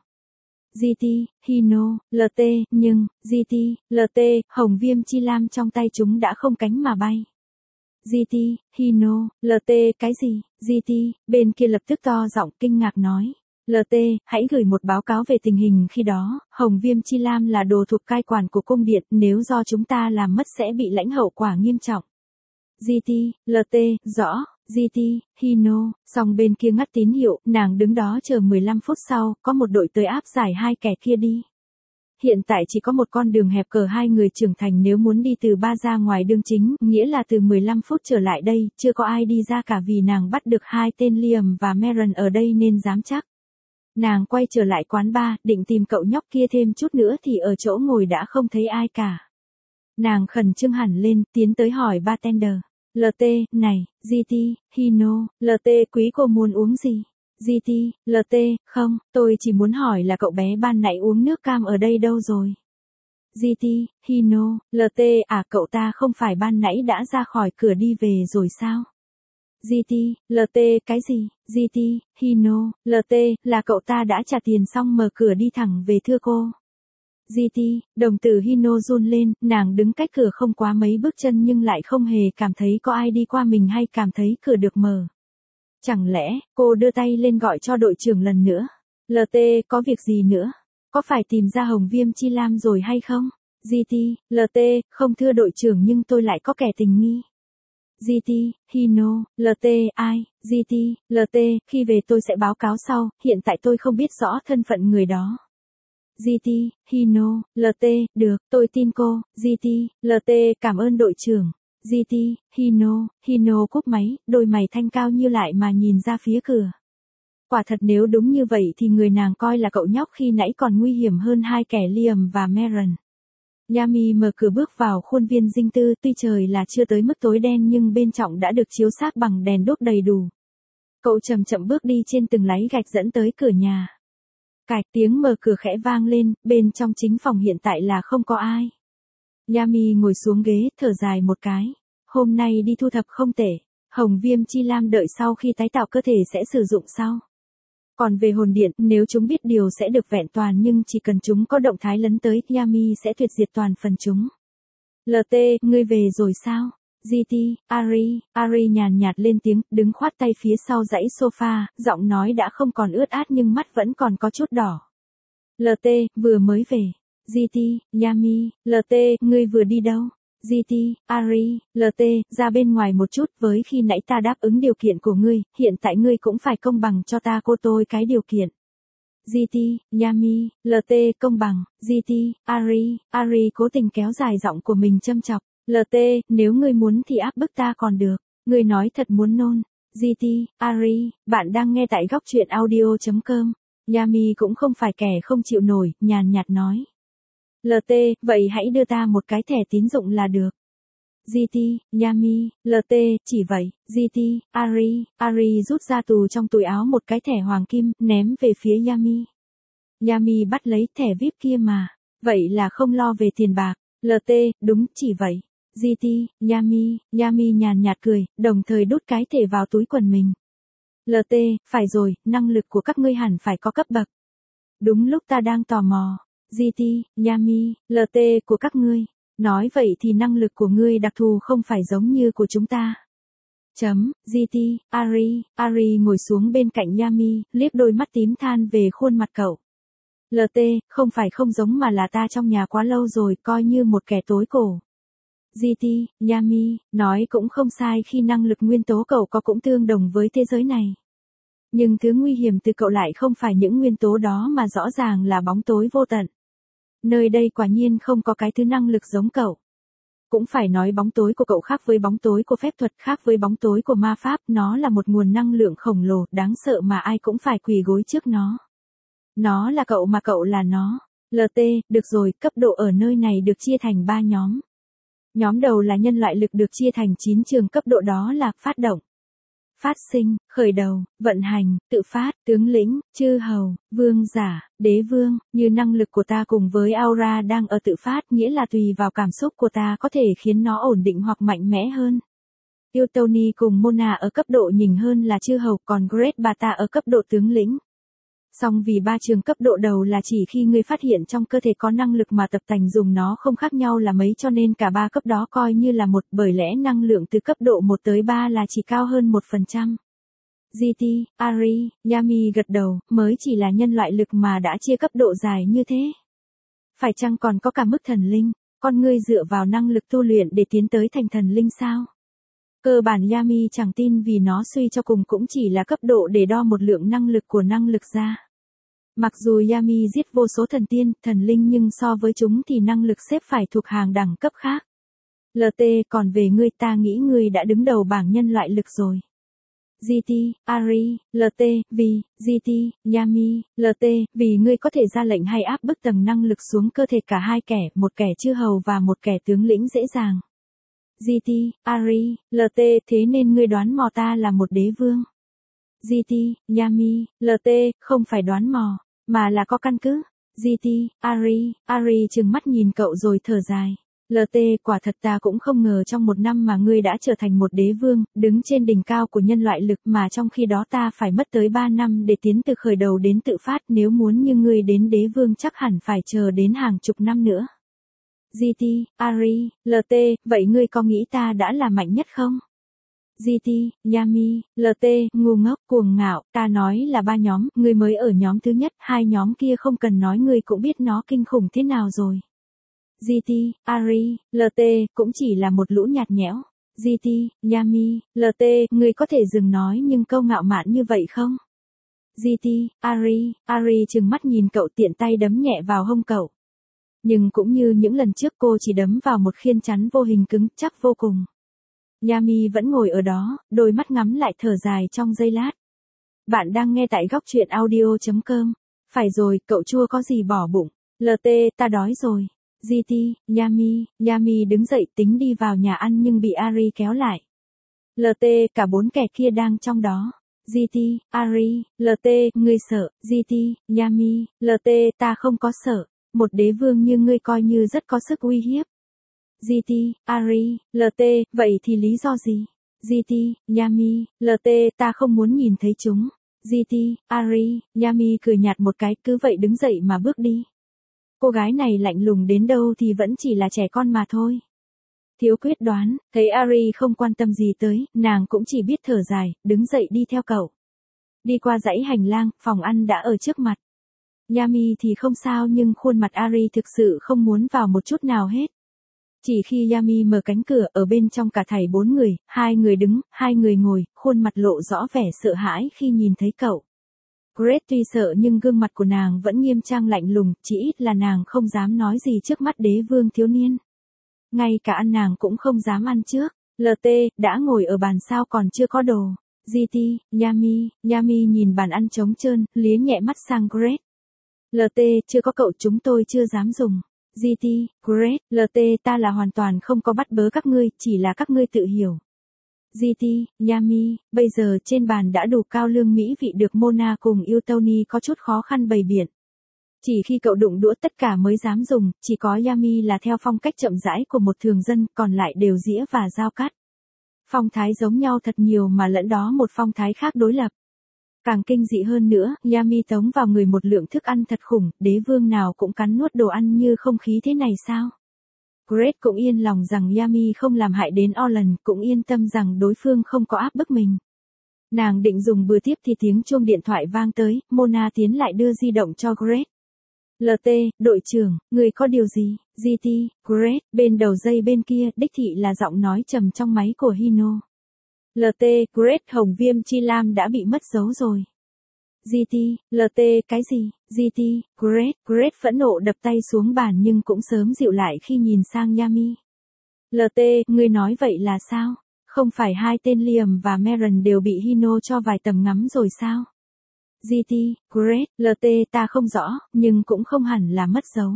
GT, Hino, LT, nhưng, GT, LT, Hồng Viêm Chi Lam trong tay chúng đã không cánh mà bay. GT, Hino, LT, cái gì? GT, bên kia lập tức to giọng kinh ngạc nói. LT, hãy gửi một báo cáo về tình hình khi đó, Hồng Viêm Chi Lam là đồ thuộc cai quản của cung điện, nếu do chúng ta làm mất sẽ bị lãnh hậu quả nghiêm trọng. GT, LT, rõ. GT, Hino, xong bên kia ngắt tín hiệu, nàng đứng đó chờ 15 phút sau, có một đội tới áp giải hai kẻ kia đi. Hiện tại chỉ có một con đường hẹp cỡ hai người trưởng thành nếu muốn đi từ bar ra ngoài đường chính, nghĩa là từ 15 phút trở lại đây, chưa có ai đi ra cả vì nàng bắt được hai tên Liam và Maren ở đây nên dám chắc. Nàng quay trở lại quán bar, định tìm cậu nhóc kia thêm chút nữa thì ở chỗ ngồi đã không thấy ai cả. Nàng khẩn trương hẳn lên, tiến tới hỏi bartender. LT, này, GT, Hino, LT, quý cô muốn uống gì? GT, LT, không, tôi chỉ muốn hỏi là cậu bé ban nãy uống nước cam ở đây đâu rồi? GT, Hino, LT, à cậu ta không phải ban nãy đã ra khỏi cửa đi về rồi sao? GT, LT, cái gì? GT, Hino, LT, là cậu ta đã trả tiền xong mở cửa đi thẳng về thưa cô. GT, đồng tử Hino run lên, nàng đứng cách cửa không quá mấy bước chân nhưng lại không hề cảm thấy có ai đi qua mình hay cảm thấy cửa được mở. Chẳng lẽ, cô đưa tay lên gọi cho đội trưởng lần nữa? LT, có việc gì nữa? Có phải tìm ra Hồng Viêm Chi Lam rồi hay không? GT, LT, không thưa đội trưởng nhưng tôi lại có kẻ tình nghi. GT, Hino, LT, ai? GT, LT, khi về tôi sẽ báo cáo sau, hiện tại tôi không biết rõ thân phận người đó. GT, Hino, LT, được, tôi tin cô. GT, LT, cảm ơn đội trưởng. GT, Hino cúp máy, đôi mày thanh cao như lại mà nhìn ra phía cửa. Quả thật nếu đúng như vậy thì người nàng coi là cậu nhóc khi nãy còn nguy hiểm hơn hai kẻ Liam và Maren. Yami mở cửa bước vào khuôn viên dinh tư, tuy trời là chưa tới mức tối đen nhưng bên trong đã được chiếu xác bằng đèn đốt đầy đủ. Cậu chậm chậm bước đi trên từng láy gạch dẫn tới cửa nhà. Cạch tiếng mở cửa khẽ vang lên, bên trong chính phòng hiện tại là không có ai. Yami ngồi xuống ghế, thở dài một cái. Hôm nay đi thu thập không tệ, hồng viêm chi lam đợi sau khi tái tạo cơ thể sẽ sử dụng sau. Còn về hồn điện, nếu chúng biết điều sẽ được vẹn toàn nhưng chỉ cần chúng có động thái lấn tới, Yami sẽ tuyệt diệt toàn phần chúng. LT, ngươi về rồi sao? GT, Ari nhàn nhạt lên tiếng, đứng khoát tay phía sau dãy sofa, giọng nói đã không còn ướt át nhưng mắt vẫn còn có chút đỏ. LT, vừa mới về. GT, Yami, LT, ngươi vừa đi đâu? GT, Ari, LT, ra bên ngoài một chút, với khi nãy ta đáp ứng điều kiện của ngươi, hiện tại ngươi cũng phải công bằng cho ta cô tôi cái điều kiện. GT, Yami, LT, công bằng. GT, Ari cố tình kéo dài giọng của mình châm chọc. LT, nếu ngươi muốn thì áp bức ta còn được, ngươi nói thật muốn nôn. GT, Ari, bạn đang nghe tại góc truyện audio.com. Yami cũng không phải kẻ không chịu nổi, nhàn nhạt nói. LT, vậy hãy đưa ta một cái thẻ tín dụng là được. GT, Yami, LT, chỉ vậy. GT, Ari rút ra từ trong túi áo một cái thẻ hoàng kim, ném về phía Yami. Yami bắt lấy thẻ VIP kia mà. Vậy là không lo về tiền bạc. LT, đúng, chỉ vậy. GT, Yami nhàn nhạt cười, đồng thời đút cái thẻ vào túi quần mình. LT, phải rồi, năng lực của các ngươi hẳn phải có cấp bậc. Đúng lúc ta đang tò mò. GT, Yami, LT của các ngươi. Nói vậy thì năng lực của ngươi đặc thù không phải giống như của chúng ta. GT, Ari ngồi xuống bên cạnh Yami, liếc đôi mắt tím than về khuôn mặt cậu. LT, không phải không giống mà là ta trong nhà quá lâu rồi, coi như một kẻ tối cổ. GT, Yami, nói cũng không sai khi năng lực nguyên tố cậu có cũng tương đồng với thế giới này. Nhưng thứ nguy hiểm từ cậu lại không phải những nguyên tố đó mà rõ ràng là bóng tối vô tận. Nơi đây quả nhiên không có cái thứ năng lực giống cậu. Cũng phải nói bóng tối của cậu khác với bóng tối của phép thuật, khác với bóng tối của ma pháp, nó là một nguồn năng lượng khổng lồ, đáng sợ mà ai cũng phải quỳ gối trước nó. Nó là cậu mà cậu là nó. LT, được rồi, cấp độ ở nơi này được chia thành 3 nhóm. Nhóm đầu là nhân loại lực được chia thành 9 trường cấp độ, đó là phát động, phát sinh, khởi đầu, vận hành, tự phát, tướng lĩnh, chư hầu, vương giả, đế vương. Như năng lực của ta cùng với aura đang ở tự phát, nghĩa là tùy vào cảm xúc của ta có thể khiến nó ổn định hoặc mạnh mẽ hơn. Yêu Tony cùng Mona ở cấp độ nhỉnh hơn là chư hầu, còn Great Bata ở cấp độ tướng lĩnh. Song vì 3 trường cấp độ đầu là chỉ khi ngươi phát hiện trong cơ thể có năng lực mà tập tành dùng nó không khác nhau là mấy, cho nên cả 3 cấp đó coi như là một, bởi lẽ năng lượng từ cấp độ 1 tới 3 là chỉ cao hơn 1%. GT, Ari, Yami gật đầu, mới chỉ là nhân loại lực mà đã chia cấp độ dài như thế. Phải chăng còn có cả mức thần linh, con ngươi dựa vào năng lực tu luyện để tiến tới thành thần linh sao? Cơ bản Yami chẳng tin vì nó suy cho cùng cũng chỉ là cấp độ để đo một lượng năng lực của năng lực ra. Mặc dù Yami giết vô số thần tiên, thần linh nhưng so với chúng thì năng lực xếp phải thuộc hàng đẳng cấp khác. LT, còn về ngươi ta nghĩ ngươi đã đứng đầu bảng nhân loại lực rồi. GT, Ari, LT, vì, GT, Yami, LT, vì ngươi có thể ra lệnh hay áp bức tầng năng lực xuống cơ thể cả hai kẻ, một kẻ chư hầu và một kẻ tướng lĩnh dễ dàng. GT, Ari, LT, thế nên ngươi đoán mò ta là một đế vương. GT, Yami, LT, không phải đoán mò, mà là có căn cứ. GT, Ari trừng mắt nhìn cậu rồi thở dài. LT, quả thật ta cũng không ngờ trong 1 năm mà ngươi đã trở thành một đế vương, đứng trên đỉnh cao của nhân loại lực, mà trong khi đó ta phải mất tới 3 năm để tiến từ khởi đầu đến tự phát, nếu muốn như ngươi đến đế vương chắc hẳn phải chờ đến hàng chục năm nữa. GT, Ari, LT, vậy ngươi có nghĩ ta đã là mạnh nhất không? GT, Yami, LT, ngu ngốc, cuồng ngạo, ta nói là 3 nhóm, ngươi mới ở nhóm thứ nhất, 2 nhóm kia không cần nói ngươi cũng biết nó kinh khủng thế nào rồi. GT, Ari, LT, cũng chỉ là một lũ nhạt nhẽo. GT, Yami, LT, ngươi có thể dừng nói nhưng câu ngạo mạn như vậy không? GT, Ari trừng mắt nhìn cậu, tiện tay đấm nhẹ vào hông cậu. Nhưng cũng như những lần trước, cô chỉ đấm vào một khiên chắn vô hình cứng chắc vô cùng. Yami vẫn ngồi ở đó, đôi mắt ngắm lại thở dài trong giây lát. Bạn đang nghe tại góc truyện audio.com. Phải rồi, cậu chua có gì bỏ bụng. LT, ta đói rồi. GT, Yami đứng dậy tính đi vào nhà ăn nhưng bị Ari kéo lại. LT, cả 4 kẻ kia đang trong đó. GT, Ari, LT, ngươi sợ. GT, Yami, LT, ta không có sợ. Một đế vương như ngươi coi như rất có sức uy hiếp. GT, Ari, LT, vậy thì lý do gì? GT, Yami, LT, ta không muốn nhìn thấy chúng. GT, Ari, Yami cười nhạt một cái, cứ vậy đứng dậy mà bước đi. Cô gái này lạnh lùng đến đâu thì vẫn chỉ là trẻ con mà thôi. Thiếu quyết đoán, thấy Ari không quan tâm gì tới, nàng cũng chỉ biết thở dài, đứng dậy đi theo cậu. Đi qua dãy hành lang, phòng ăn đã ở trước mặt. Yami thì không sao nhưng khuôn mặt Ari thực sự không muốn vào một chút nào hết. Chỉ khi Yami mở cánh cửa, ở bên trong cả thảy 4 người, 2 người đứng, 2 người ngồi, khuôn mặt lộ rõ vẻ sợ hãi khi nhìn thấy cậu. Grace tuy sợ nhưng gương mặt của nàng vẫn nghiêm trang lạnh lùng, chỉ ít là nàng không dám nói gì trước mắt đế vương thiếu niên. Ngay cả ăn nàng cũng không dám ăn trước. LT, đã ngồi ở bàn sao còn chưa có đồ. GT, Yami nhìn bàn ăn trống trơn, lía nhẹ mắt sang Grace. LT, chưa có cậu chúng tôi chưa dám dùng. GT, Grace, LT, ta là hoàn toàn không có bắt bớ các ngươi, chỉ là các ngươi tự hiểu. GT, Yami, bây giờ trên bàn đã đủ cao lương mỹ vị được Mona cùng yêu Tony có chút khó khăn bày biện. Chỉ khi cậu đụng đũa tất cả mới dám dùng, chỉ có Yami là theo phong cách chậm rãi của một thường dân, còn lại đều dĩa và dao cắt. Phong thái giống nhau thật nhiều mà lẫn đó một phong thái khác đối lập. Càng kinh dị hơn nữa, Yami tống vào người một lượng thức ăn thật khủng, đế vương nào cũng cắn nuốt đồ ăn như không khí thế này sao? Grace cũng yên lòng rằng Yami không làm hại đến Orlan, cũng yên tâm rằng đối phương không có áp bức mình. Nàng định dùng bữa tiếp thì tiếng chuông điện thoại vang tới, Mona tiến lại đưa di động cho Grace. LT, đội trưởng, người có điều gì? GT, Grace, bên đầu dây bên kia, đích thị là giọng nói trầm trong máy của Hino. LT, Grace, Hồng Viêm Chi Lam đã bị mất dấu rồi. GT, LT, cái gì? GT, Grace phẫn nộ đập tay xuống bàn nhưng cũng sớm dịu lại khi nhìn sang Yami. LT, ngươi nói vậy là sao? Không phải 2 tên Liam và Meren đều bị Hino cho vài tầm ngắm rồi sao? GT, Grace, LT, ta không rõ, nhưng cũng không hẳn là mất dấu.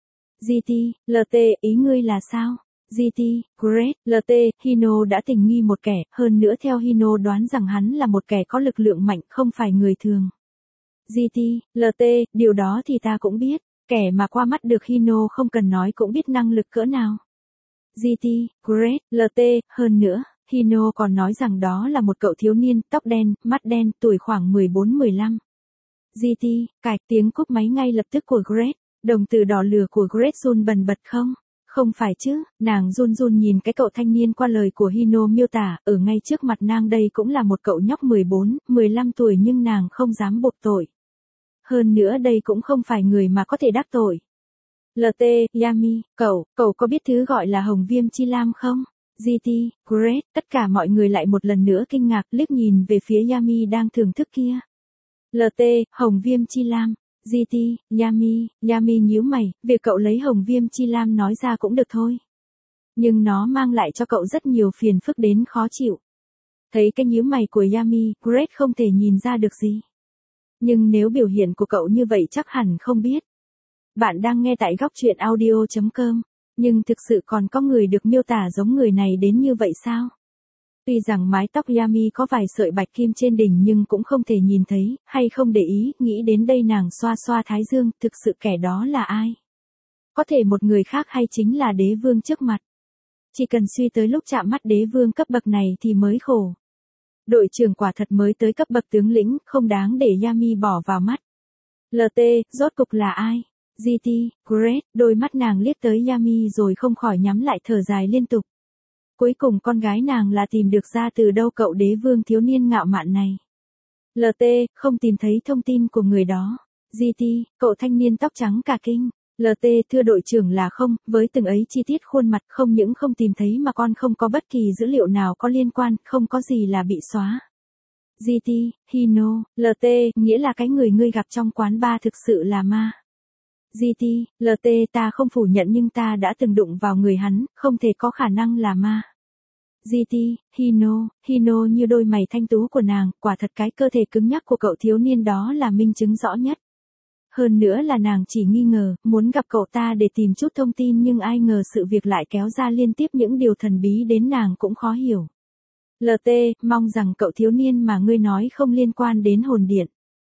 GT, LT, ý ngươi là sao? GT, Grace, LT, Hino đã tình nghi một kẻ, hơn nữa theo Hino đoán rằng hắn là một kẻ có lực lượng mạnh, không phải người thường. GT, LT, điều đó thì ta cũng biết, kẻ mà qua mắt được Hino không cần nói cũng biết năng lực cỡ nào. GT, Grace, LT, hơn nữa, Hino còn nói rằng đó là một cậu thiếu niên, tóc đen, mắt đen, tuổi khoảng 14-15. GT, cài tiếng cúp máy ngay lập tức của Grace, đồng tử đỏ lửa của Grace run bần bật không? Không phải chứ, nàng run run nhìn cái cậu thanh niên qua lời của Hino miêu tả, ở ngay trước mặt nàng đây cũng là một cậu nhóc 14-15 tuổi nhưng nàng không dám buộc tội. Hơn nữa đây cũng không phải người mà có thể đắc tội. LT, Yami, cậu có biết thứ gọi là Hồng Viêm Chi Lam không? GT, Grace, tất cả mọi người lại một lần nữa kinh ngạc liếc nhìn về phía Yami đang thưởng thức kia. LT, Hồng Viêm Chi Lam. GT, Yami nhíu mày, việc cậu lấy Hồng Viêm Chi Lam nói ra cũng được thôi. Nhưng nó mang lại cho cậu rất nhiều phiền phức đến khó chịu. Thấy cái nhíu mày của Yami, Grace không thể nhìn ra được gì. Nhưng nếu biểu hiện của cậu như vậy chắc hẳn không biết. Bạn đang nghe tại góc truyện audio.com. Nhưng thực sự còn có người được miêu tả giống người này đến như vậy sao? Tuy rằng mái tóc Yami có vài sợi bạch kim trên đỉnh nhưng cũng không thể nhìn thấy, hay không để ý, nghĩ đến đây nàng xoa xoa thái dương, thực sự kẻ đó là ai? Có thể một người khác hay chính là đế vương trước mặt. Chỉ cần suy tới lúc chạm mắt đế vương cấp bậc này thì mới khổ. Đội trưởng quả thật mới tới cấp bậc tướng lĩnh, không đáng để Yami bỏ vào mắt. LT, rốt cục là ai? GT, Grace, đôi mắt nàng liếc tới Yami rồi không khỏi nhắm lại thở dài liên tục. Cuối cùng con gái nàng là tìm được ra từ đâu cậu đế vương thiếu niên ngạo mạn này. LT, không tìm thấy thông tin của người đó. GT, cậu thanh niên tóc trắng cả kinh. LT, thưa đội trưởng là không, với từng ấy chi tiết khuôn mặt không những không tìm thấy mà còn không có bất kỳ dữ liệu nào có liên quan, không có gì là bị xóa. GT, Hino, LT, nghĩa là cái người ngươi gặp trong quán bar thực sự là ma. GT, LT, ta không phủ nhận nhưng ta đã từng đụng vào người hắn, không thể có khả năng là ma. GT, Hino như đôi mày thanh tú của nàng, quả thật cái cơ thể cứng nhắc của cậu thiếu niên đó là minh chứng rõ nhất. Hơn nữa là nàng chỉ nghi ngờ, muốn gặp cậu ta để tìm chút thông tin nhưng ai ngờ sự việc lại kéo ra liên tiếp những điều thần bí đến nàng cũng khó hiểu. LT, mong rằng cậu thiếu niên mà ngươi nói không liên quan đến hồn điện.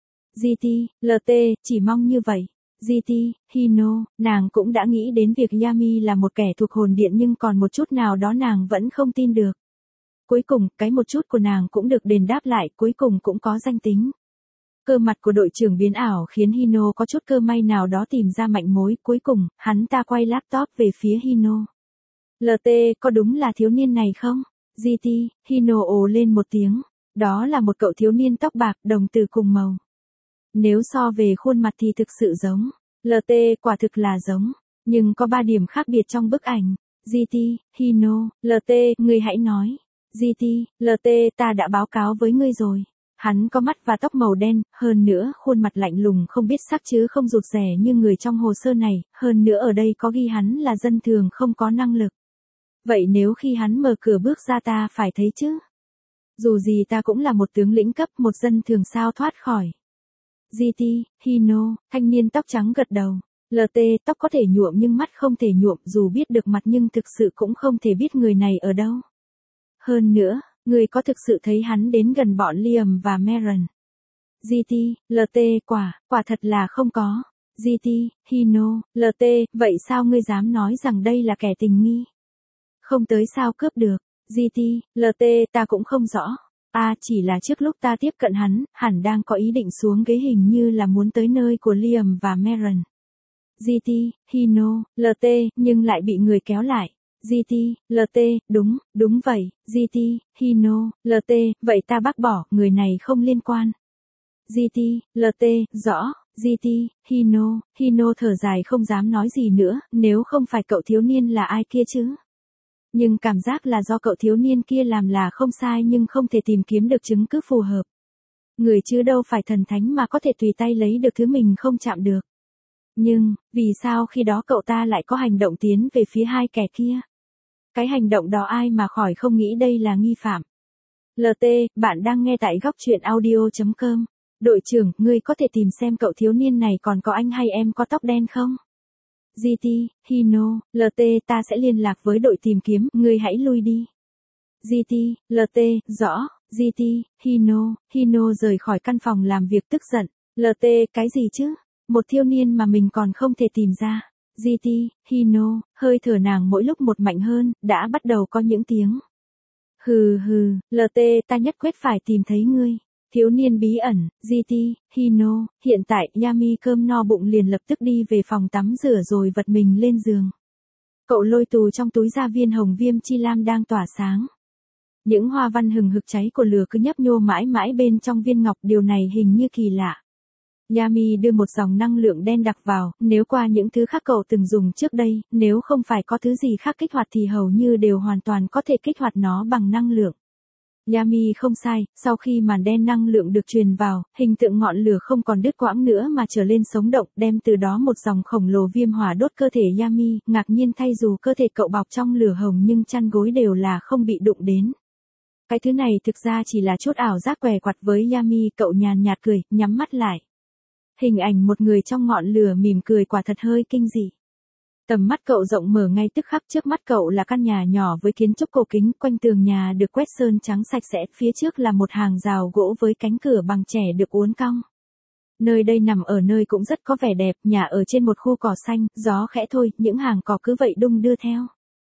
GT, LT, chỉ mong như vậy. GT, Hino, nàng cũng đã nghĩ đến việc Yami là một kẻ thuộc hồn điện nhưng còn một chút nào đó nàng vẫn không tin được. Cuối cùng, cái một chút của nàng cũng được đền đáp lại, cuối cùng cũng có danh tính. Cơ mặt của đội trưởng biến ảo khiến Hino có chút cơ may nào đó tìm ra manh mối, cuối cùng, hắn ta quay laptop về phía Hino. LT, có đúng là thiếu niên này không? GT, Hino ồ lên một tiếng. Đó là một cậu thiếu niên tóc bạc, đồng tử cùng màu. Nếu so về khuôn mặt thì thực sự giống. LT, quả thực là giống. Nhưng có 3 điểm khác biệt trong bức ảnh. GT, Hino, LT, ngươi hãy nói. GT, LT, ta đã báo cáo với ngươi rồi. Hắn có mắt và tóc màu đen, hơn nữa khuôn mặt lạnh lùng không biết sắc chứ không rụt rè như người trong hồ sơ này, hơn nữa ở đây có ghi hắn là dân thường không có năng lực. Vậy nếu khi hắn mở cửa bước ra ta phải thấy chứ? Dù gì ta cũng là một tướng lĩnh cấp, một dân thường sao thoát khỏi. GT, Hino, thanh niên tóc trắng gật đầu. LT, tóc có thể nhuộm nhưng mắt không thể nhuộm, dù biết được mặt nhưng thực sự cũng không thể biết người này ở đâu. Hơn nữa, người có thực sự thấy hắn đến gần bọn Liam và Maren? GT, LT, quả thật là không có. GT, Hino, LT, vậy sao ngươi dám nói rằng đây là kẻ tình nghi? Không tới sao cướp được. GT, LT, ta cũng không rõ. Chỉ là trước lúc ta tiếp cận hắn, hẳn đang có ý định xuống ghế hình như là muốn tới nơi của Liam và Maren. GT, Hino, LT, nhưng lại bị người kéo lại. GT, LT, đúng vậy, GT, Hino, LT, vậy ta bác bỏ, người này không liên quan. GT, LT, rõ, GT, Hino thở dài không dám nói gì nữa, nếu không phải cậu thiếu niên là ai kia chứ? Nhưng cảm giác là do cậu thiếu niên kia làm là không sai nhưng không thể tìm kiếm được chứng cứ phù hợp. Người chứ đâu phải thần thánh mà có thể tùy tay lấy được thứ mình không chạm được. Nhưng, vì sao khi đó cậu ta lại có hành động tiến về phía hai kẻ kia? Cái hành động đó ai mà khỏi không nghĩ đây là nghi phạm. LT, bạn đang nghe tại góc truyện audio.com. Đội trưởng, ngươi có thể tìm xem cậu thiếu niên này còn có anh hay em có tóc đen không? GT, Hino, LT, ta sẽ liên lạc với đội tìm kiếm, ngươi hãy lui đi. GT, LT, rõ, GT, Hino rời khỏi căn phòng làm việc tức giận. LT, cái gì chứ? Một thiếu niên mà mình còn không thể tìm ra. GT, Hino, hơi thở nàng mỗi lúc một mạnh hơn, đã bắt đầu có những tiếng. Hừ, LT, ta nhất quyết phải tìm thấy ngươi. Thiếu niên bí ẩn, GT, Hino, hiện tại Yami cơm no bụng liền lập tức đi về phòng tắm rửa rồi vật mình lên giường. Cậu lôi từ trong túi ra viên hồng viêm chi lam đang tỏa sáng. Những hoa văn hừng hực cháy của lửa cứ nhấp nhô mãi mãi bên trong viên ngọc, điều này hình như kỳ lạ. Yami đưa một dòng năng lượng đen đặc vào, nếu qua những thứ khác cậu từng dùng trước đây, nếu không phải có thứ gì khác kích hoạt thì hầu như đều hoàn toàn có thể kích hoạt nó bằng năng lượng. Yami không sai, sau khi màn đen năng lượng được truyền vào, hình tượng ngọn lửa không còn đứt quãng nữa mà trở lên sống động, đem từ đó một dòng khổng lồ viêm hỏa đốt cơ thể Yami, ngạc nhiên thay dù cơ thể cậu bọc trong lửa hồng nhưng chăn gối đều là không bị đụng đến. Cái thứ này thực ra chỉ là chút ảo giác què quặt với Yami, cậu nhàn nhạt cười, nhắm mắt lại. Hình ảnh một người trong ngọn lửa mỉm cười quả thật hơi kinh dị. Tầm mắt cậu rộng mở ngay tức khắc, trước mắt cậu là căn nhà nhỏ với kiến trúc cổ kính, quanh tường nhà được quét sơn trắng sạch sẽ, phía trước là một hàng rào gỗ với cánh cửa bằng chẻ được uốn cong. Nơi đây nằm ở nơi cũng rất có vẻ đẹp, nhà ở trên một khu cỏ xanh, gió khẽ thôi, những hàng cỏ cứ vậy đung đưa theo.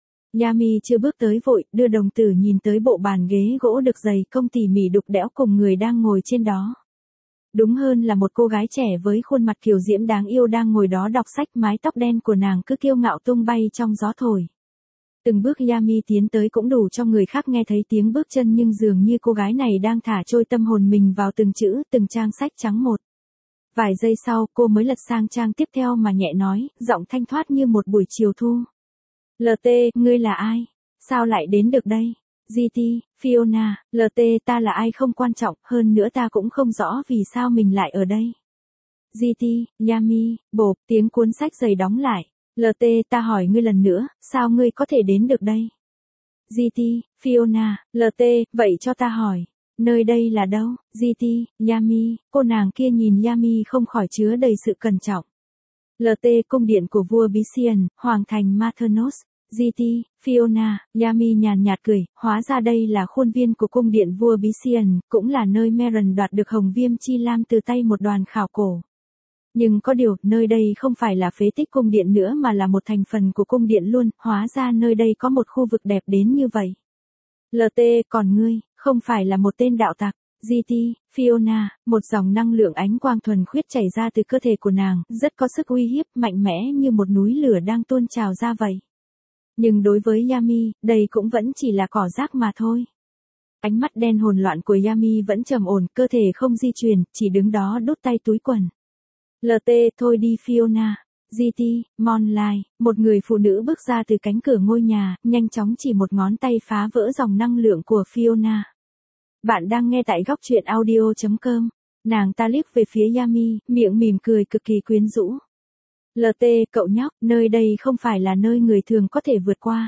Yami chưa bước tới vội, đưa đồng tử nhìn tới bộ bàn ghế gỗ được dày công tỉ mỉ đục đẽo cùng người đang ngồi trên đó. Đúng hơn là một cô gái trẻ với khuôn mặt kiều diễm đáng yêu đang ngồi đó đọc sách, mái tóc đen của nàng cứ kiêu ngạo tung bay trong gió thổi. Từng bước Yami tiến tới cũng đủ cho người khác nghe thấy tiếng bước chân nhưng dường như cô gái này đang thả trôi tâm hồn mình vào từng chữ, từng trang sách trắng một. Vài giây sau cô mới lật sang trang tiếp theo mà nhẹ nói, giọng thanh thoát như một buổi chiều thu. LT, ngươi là ai? Sao lại đến được đây? GT, Fiona, LT, ta là ai không quan trọng, hơn nữa ta cũng không rõ vì sao mình lại ở đây. GT, Yami, bộp, tiếng cuốn sách dày đóng lại. LT, ta hỏi ngươi lần nữa, sao ngươi có thể đến được đây? GT, Fiona, LT, vậy cho ta hỏi. Nơi đây là đâu? GT, Yami, cô nàng kia nhìn Yami không khỏi chứa đầy sự cẩn trọng. LT, cung điện của vua Bisian, hoàng thành Mathernus. GT, Fiona, Yami nhàn nhạt cười, hóa ra đây là khuôn viên của cung điện vua Bisian, cũng là nơi Meryn đoạt được hồng viêm chi lam từ tay một đoàn khảo cổ. Nhưng có điều, nơi đây không phải là phế tích cung điện nữa mà là một thành phần của cung điện luôn, hóa ra nơi đây có một khu vực đẹp đến như vậy. LT, còn ngươi, không phải là một tên đạo tặc. GT, Fiona, một dòng năng lượng ánh quang thuần khiết chảy ra từ cơ thể của nàng, rất có sức uy hiếp, mạnh mẽ như một núi lửa đang tuôn trào ra vậy. Nhưng đối với Yami, đây cũng vẫn chỉ là cỏ rác mà thôi. Ánh mắt đen hồn loạn của Yami vẫn trầm ổn, cơ thể không di chuyển, chỉ đứng đó đút tay túi quần. LT, thôi đi Fiona. GT, Moonlight, một người phụ nữ bước ra từ cánh cửa ngôi nhà, nhanh chóng chỉ một ngón tay phá vỡ dòng năng lượng của Fiona. Bạn đang nghe tại góc truyện audio.com. Nàng ta liếc về phía Yami, miệng mỉm cười cực kỳ quyến rũ. LT, cậu nhóc, nơi đây không phải là nơi người thường có thể vượt qua.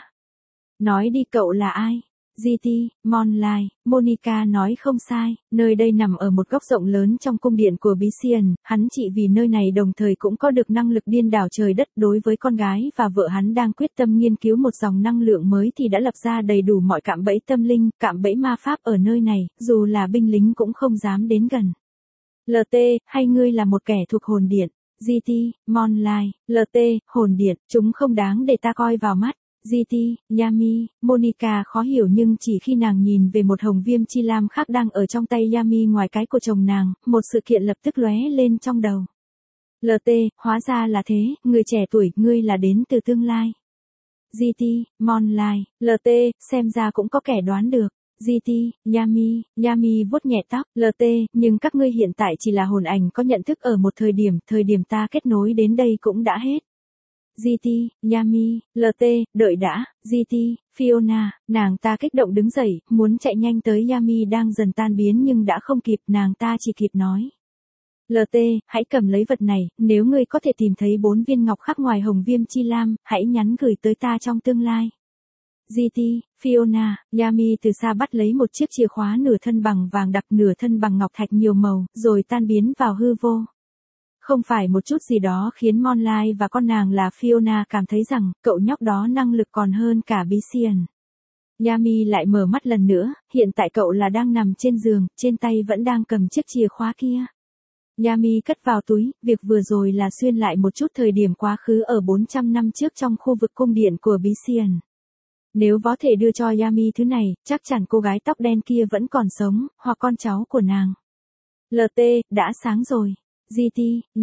Nói đi cậu là ai? GT, Moonlight, Monica nói không sai, nơi đây nằm ở một góc rộng lớn trong cung điện của Bisian, hắn chỉ vì nơi này đồng thời cũng có được năng lực điên đảo trời đất đối với con gái và vợ hắn đang quyết tâm nghiên cứu một dòng năng lượng mới thì đã lập ra đầy đủ mọi cạm bẫy tâm linh, cạm bẫy ma pháp ở nơi này, dù là binh lính cũng không dám đến gần. LT, hay ngươi là một kẻ thuộc hồn điện? GT, Moonlight, LT, hồn điện, chúng không đáng để ta coi vào mắt. GT, Yami, Monica khó hiểu nhưng chỉ khi nàng nhìn về một hồng viêm chi lam khác đang ở trong tay Yami ngoài cái của chồng nàng, một sự kiện lập tức lóe lên trong đầu. LT, hóa ra là thế, người trẻ tuổi, ngươi là đến từ tương lai. GT, Moonlight, LT, xem ra cũng có kẻ đoán được. GT, Yami vuốt nhẹ tóc, LT, nhưng các ngươi hiện tại chỉ là hồn ảnh có nhận thức ở một thời điểm ta kết nối đến đây cũng đã hết. GT, Yami, LT, đợi đã, GT, Fiona, nàng ta kích động đứng dậy, muốn chạy nhanh tới Yami đang dần tan biến nhưng đã không kịp, nàng ta chỉ kịp nói. LT, hãy cầm lấy vật này, nếu ngươi có thể tìm thấy 4 viên ngọc khắc ngoài hồng viêm chi lam, hãy nhắn gửi tới ta trong tương lai. GT, Fiona, Yami từ xa bắt lấy một chiếc chìa khóa nửa thân bằng vàng đặc nửa thân bằng ngọc thạch nhiều màu, rồi tan biến vào hư vô. Không phải một chút gì đó khiến Moonlight và con nàng là Fiona cảm thấy rằng, cậu nhóc đó năng lực còn hơn cả Bisian. Yami lại mở mắt lần nữa, hiện tại cậu là đang nằm trên giường, trên tay vẫn đang cầm chiếc chìa khóa kia. Yami cất vào túi, việc vừa rồi là xuyên lại một chút thời điểm quá khứ ở 400 năm trước trong khu vực cung điện của Bisian. Nếu có thể đưa cho Yami thứ này, chắc chắn cô gái tóc đen kia vẫn còn sống, hoặc con cháu của nàng. LT, đã sáng rồi. GT,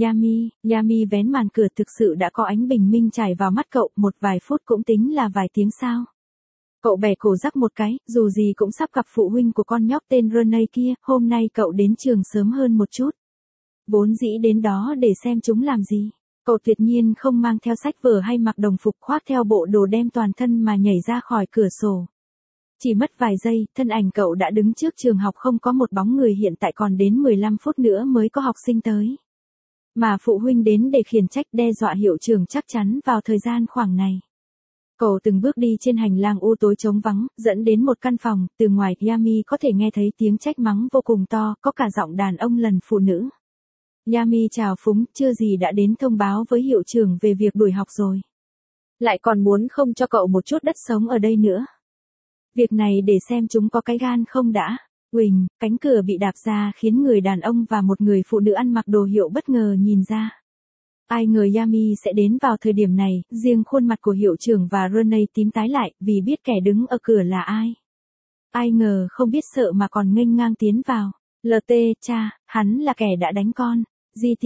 Yami vén màn cửa, thực sự đã có ánh bình minh trải vào mắt cậu, một vài phút cũng tính là vài tiếng sao. Cậu bẻ cổ rắc một cái, dù gì cũng sắp gặp phụ huynh của con nhóc tên Renee kia, hôm nay cậu đến trường sớm hơn một chút. Vốn dĩ đến đó để xem chúng làm gì. Cậu tuyệt nhiên không mang theo sách vở hay mặc đồng phục, khoác theo bộ đồ đem toàn thân mà nhảy ra khỏi cửa sổ. Chỉ mất vài giây, thân ảnh cậu đã đứng trước trường học, không có một bóng người, hiện tại còn đến 15 phút nữa mới có học sinh tới. Mà phụ huynh đến để khiển trách đe dọa hiệu trưởng chắc chắn vào thời gian khoảng này. Cậu từng bước đi trên hành lang u tối trống vắng, dẫn đến một căn phòng, từ ngoài Yami có thể nghe thấy tiếng trách mắng vô cùng to, có cả giọng đàn ông lần phụ nữ. Yami chào phúng, chưa gì đã đến thông báo với hiệu trưởng về việc đuổi học rồi. Lại còn muốn không cho cậu một chút đất sống ở đây nữa. Việc này để xem chúng có cái gan không đã. Uỳnh, cánh cửa bị đạp ra khiến người đàn ông và một người phụ nữ ăn mặc đồ hiệu bất ngờ nhìn ra. Ai ngờ Yami sẽ đến vào thời điểm này, riêng khuôn mặt của hiệu trưởng và Renee tím tái lại vì biết kẻ đứng ở cửa là ai. Ai ngờ không biết sợ mà còn nghênh ngang tiến vào. LT, cha, hắn là kẻ đã đánh con. GT,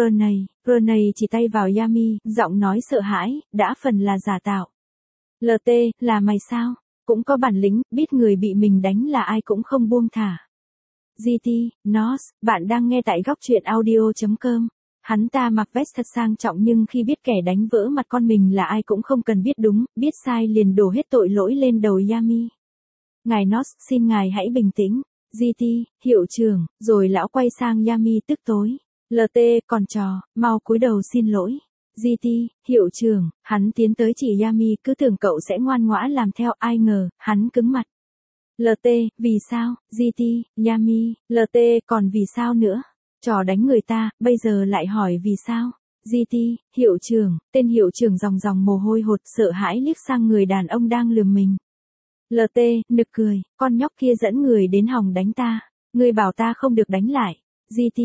Renee chỉ tay vào Yami, giọng nói sợ hãi, đã phần là giả tạo. LT, là mày sao? Cũng có bản lĩnh, biết người bị mình đánh là ai cũng không buông thả. GT, Nos, bạn đang nghe tại góc truyện audio.com. Hắn ta mặc vest thật sang trọng nhưng khi biết kẻ đánh vỡ mặt con mình là ai cũng không cần biết đúng, biết sai liền đổ hết tội lỗi lên đầu Yami. Ngài Nos, xin ngài hãy bình tĩnh. GT, hiệu trưởng, rồi lão quay sang Yami tức tối. LT, còn trò, mau cúi đầu xin lỗi. GT, hiệu trưởng, hắn tiến tới chỉ Yami, cứ tưởng cậu sẽ ngoan ngoãn làm theo, ai ngờ, hắn cứng mặt. LT, vì sao, GT, Yami, LT, còn vì sao nữa? Trò đánh người ta, bây giờ lại hỏi vì sao? GT, hiệu trưởng, tên hiệu trưởng ròng ròng mồ hôi hột sợ hãi liếc sang người đàn ông đang lườm mình. LT, nực cười, con nhóc kia dẫn người đến hòng đánh ta. Người bảo ta không được đánh lại. GT,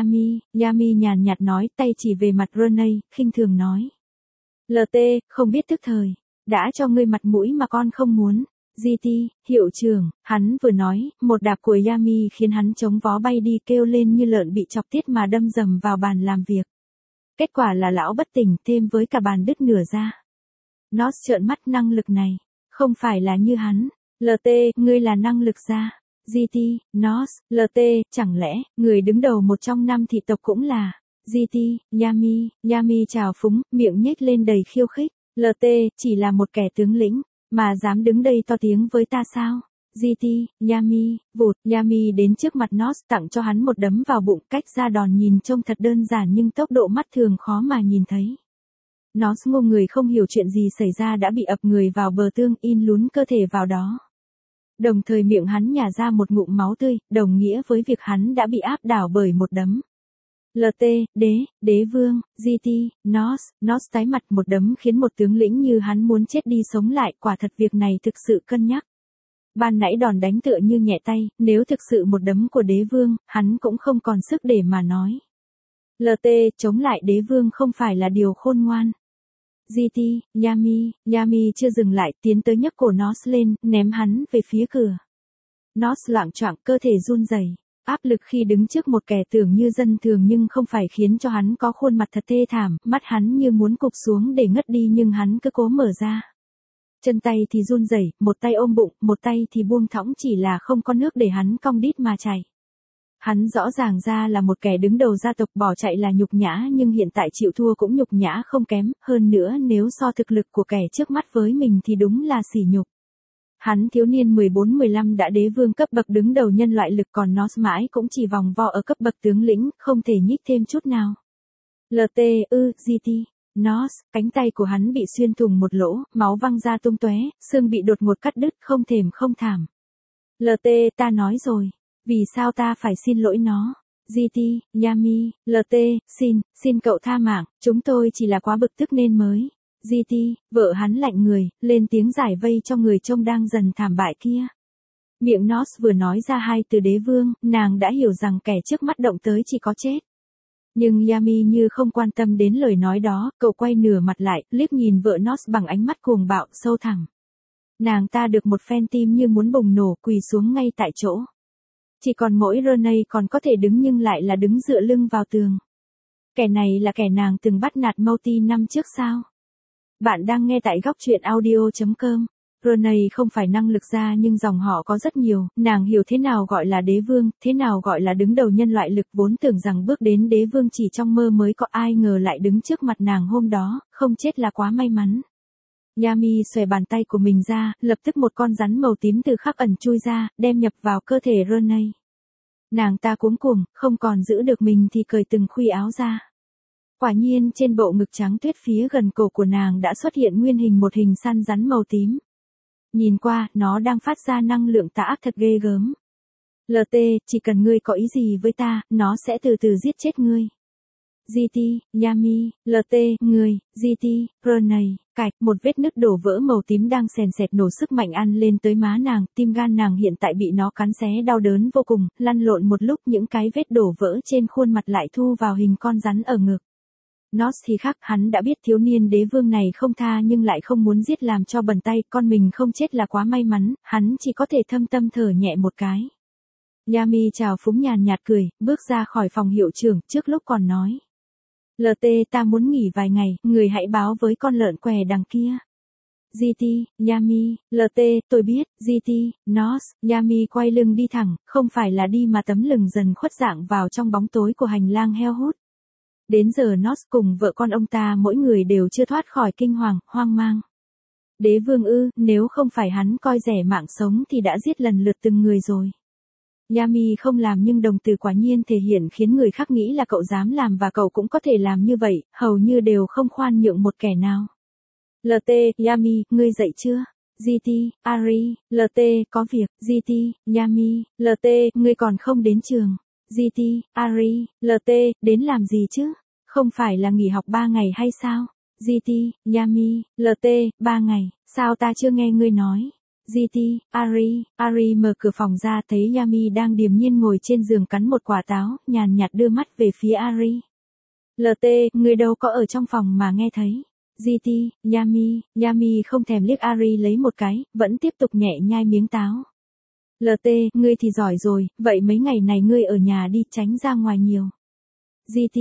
Yami nhàn nhạt nói, tay chỉ về mặt Renee, khinh thường nói. LT, không biết tức thời. Đã cho ngươi mặt mũi mà con không muốn. GT, hiệu trưởng, hắn vừa nói, một đạp của Yami khiến hắn chống vó bay đi kêu lên như lợn bị chọc tiết mà đâm dầm vào bàn làm việc. Kết quả là lão bất tỉnh thêm với cả bàn đứt nửa ra. Nó trợn mắt năng lực này. Không phải là như hắn. LT, ngươi là năng lực gia. GT, Nos, LT, chẳng lẽ, người đứng đầu một trong 5 thị tộc cũng là. GT, Yami trào phúng, miệng nhếch lên đầy khiêu khích. LT, chỉ là một kẻ tướng lĩnh, mà dám đứng đây to tiếng với ta sao? GT, vụt, Yami đến trước mặt Nos tặng cho hắn một đấm vào bụng, cách ra đòn nhìn trông thật đơn giản nhưng tốc độ mắt thường khó mà nhìn thấy. Nó ngô người không hiểu chuyện gì xảy ra đã bị ập người vào bờ tường in lún cơ thể vào đó. Đồng thời miệng hắn nhả ra một ngụm máu tươi, đồng nghĩa với việc hắn đã bị áp đảo bởi một đấm. LT, đế vương, GT, Nos tái mặt một đấm khiến một tướng lĩnh như hắn muốn chết đi sống lại, quả thật việc này thực sự cân nhắc. Ban nãy đòn đánh tựa như nhẹ tay, nếu thực sự một đấm của đế vương, hắn cũng không còn sức để mà nói. LT, chống lại đế vương không phải là điều khôn ngoan. GT, Yami chưa dừng lại, tiến tới nhấc cổ Nos lên, ném hắn về phía cửa. Nos loạng choạng, cơ thể run rẩy. Áp lực khi đứng trước một kẻ tưởng như dân thường nhưng không phải khiến cho hắn có khuôn mặt thật thê thảm, mắt hắn như muốn cụp xuống để ngất đi nhưng hắn cứ cố mở ra. Chân tay thì run rẩy, một tay ôm bụng, một tay thì buông thõng, chỉ là không có nước để hắn cong đít mà chảy. Hắn rõ ràng ra là một kẻ đứng đầu gia tộc, bỏ chạy là nhục nhã nhưng hiện tại chịu thua cũng nhục nhã không kém, hơn nữa nếu so thực lực của kẻ trước mắt với mình thì đúng là sỉ nhục. Hắn thiếu niên 14-15 đã đế vương cấp bậc đứng đầu nhân loại lực, còn Nos mãi cũng chỉ vòng vo ở cấp bậc tướng lĩnh, không thể nhích thêm chút nào. LT, GT, Nos, cánh tay của hắn bị xuyên thủng một lỗ, máu văng ra tung tóe, xương bị đột ngột cắt đứt, không thèm không thảm. LT, ta nói rồi. Vì sao ta phải xin lỗi nó? GT, Yami, LT, xin cậu tha mạng, chúng tôi chỉ là quá bực tức nên mới. GT, vợ hắn lạnh người, lên tiếng giải vây cho người trông đang dần thảm bại kia. Miệng Nos vừa nói ra hai từ đế vương, nàng đã hiểu rằng kẻ trước mắt động tới chỉ có chết. Nhưng Yami như không quan tâm đến lời nói đó, cậu quay nửa mặt lại, liếc nhìn vợ Nos bằng ánh mắt cuồng bạo, sâu thẳm. Nàng ta được một phen tim như muốn bùng nổ, quỳ xuống ngay tại chỗ. Chỉ còn mỗi Renee còn có thể đứng nhưng lại là đứng dựa lưng vào tường. Kẻ này là kẻ nàng từng bắt nạt Mouti năm trước sao? Bạn đang nghe tại góc truyện audio.com. Renee không phải năng lực gia nhưng dòng họ có rất nhiều, nàng hiểu thế nào gọi là đế vương, thế nào gọi là đứng đầu nhân loại lực, vốn tưởng rằng bước đến đế vương chỉ trong mơ mới có, ai ngờ lại đứng trước mặt nàng hôm đó, không chết là quá may mắn. Yami xòe bàn tay của mình ra, lập tức một con rắn màu tím từ khắc ẩn chui ra, đem nhập vào cơ thể Renee. Nàng ta cuống cuồng, không còn giữ được mình thì cởi từng khuy áo ra. Quả nhiên trên bộ ngực trắng tuyết phía gần cổ của nàng đã xuất hiện nguyên hình một hình săn rắn màu tím. Nhìn qua, nó đang phát ra năng lượng tà ác thật ghê gớm. LT, chỉ cần ngươi có ý gì với ta, nó sẽ từ từ giết chết ngươi. GT, Yami, LT, người, GT, Renee, cạch, một vết nứt đổ vỡ màu tím đang sền sệt nổ sức mạnh ăn lên tới má nàng, tim gan nàng hiện tại bị nó cắn xé đau đớn vô cùng, lăn lộn một lúc những cái vết đổ vỡ trên khuôn mặt lại thu vào hình con rắn ở ngực. Nos thì khác, hắn đã biết thiếu niên đế vương này không tha nhưng lại không muốn giết làm cho bẩn tay, con mình không chết là quá may mắn, hắn chỉ có thể thâm tâm thở nhẹ một cái. Yami chào phúng nhàn nhạt cười, bước ra khỏi phòng hiệu trưởng, trước lúc còn nói. LT, ta muốn nghỉ vài ngày, người hãy báo với con lợn què đằng kia. GT, Yami, LT, tôi biết, GT, Nos, Yami quay lưng đi thẳng, không phải là đi mà tấm lưng dần khuất dạng vào trong bóng tối của hành lang heo hút. Đến giờ Nos cùng vợ con ông ta mỗi người đều chưa thoát khỏi kinh hoàng, hoang mang. Đế vương nếu không phải hắn coi rẻ mạng sống thì đã giết lần lượt từng người rồi. Yami không làm nhưng đồng từ quả nhiên thể hiện khiến người khác nghĩ là cậu dám làm và cậu cũng có thể làm như vậy, hầu như đều không khoan nhượng một kẻ nào. LT, Yami, ngươi dậy chưa? GT, Ari, LT, có việc, GT, Yami, LT, ngươi còn không đến trường. GT, Ari, LT, đến làm gì chứ? Không phải là nghỉ học 3 ngày hay sao? GT, Yami, LT, 3 ngày, sao ta chưa nghe ngươi nói? GT, Ari mở cửa phòng ra thấy Yami đang điềm nhiên ngồi trên giường cắn một quả táo, nhàn nhạt đưa mắt về phía Ari. LT, ngươi đâu có ở trong phòng mà nghe thấy. GT, Yami không thèm liếc Ari lấy một cái, vẫn tiếp tục nhẹ nhai miếng táo. LT, ngươi thì giỏi rồi, vậy mấy ngày này ngươi ở nhà đi, tránh ra ngoài nhiều. GT,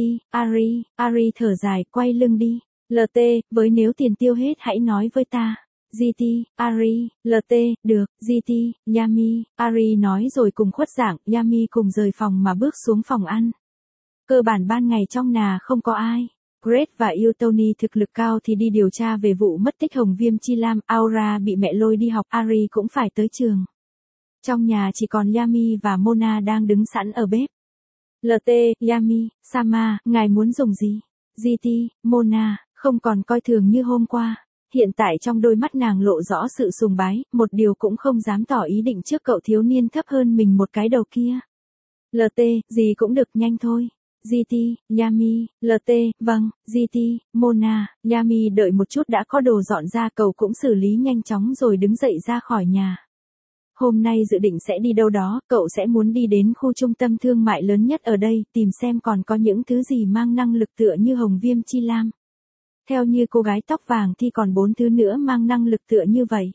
Ari thở dài, quay lưng đi. LT, với nếu tiền tiêu hết hãy nói với ta. GT, Ari, LT, được, GT, Yami, Ari nói rồi cùng khuất dạng, Yami cùng rời phòng mà bước xuống phòng ăn. Cơ bản ban ngày trong nhà không có ai. Grace và yêu Tony thực lực cao thì đi điều tra về vụ mất tích Hồng Viêm Chi Lam, Aura bị mẹ lôi đi học, Ari cũng phải tới trường. Trong nhà chỉ còn Yami và Mona đang đứng sẵn ở bếp. LT, Yami, Sama, ngài muốn dùng gì? GT, Mona, không còn coi thường như hôm qua. Hiện tại trong đôi mắt nàng lộ rõ sự sùng bái, một điều cũng không dám tỏ ý định trước cậu thiếu niên thấp hơn mình một cái đầu kia. LT, gì cũng được, nhanh thôi. GT, Yami, LT, vâng, GT, Mona, Yami đợi một chút đã có đồ dọn ra, cậu cũng xử lý nhanh chóng rồi đứng dậy ra khỏi nhà. Hôm nay dự định sẽ đi đâu đó, cậu sẽ muốn đi đến khu trung tâm thương mại lớn nhất ở đây, tìm xem còn có những thứ gì mang năng lực tựa như Hồng Viêm Chi Lam. Theo như cô gái tóc vàng thì còn 4 thứ nữa mang năng lực tựa như vậy.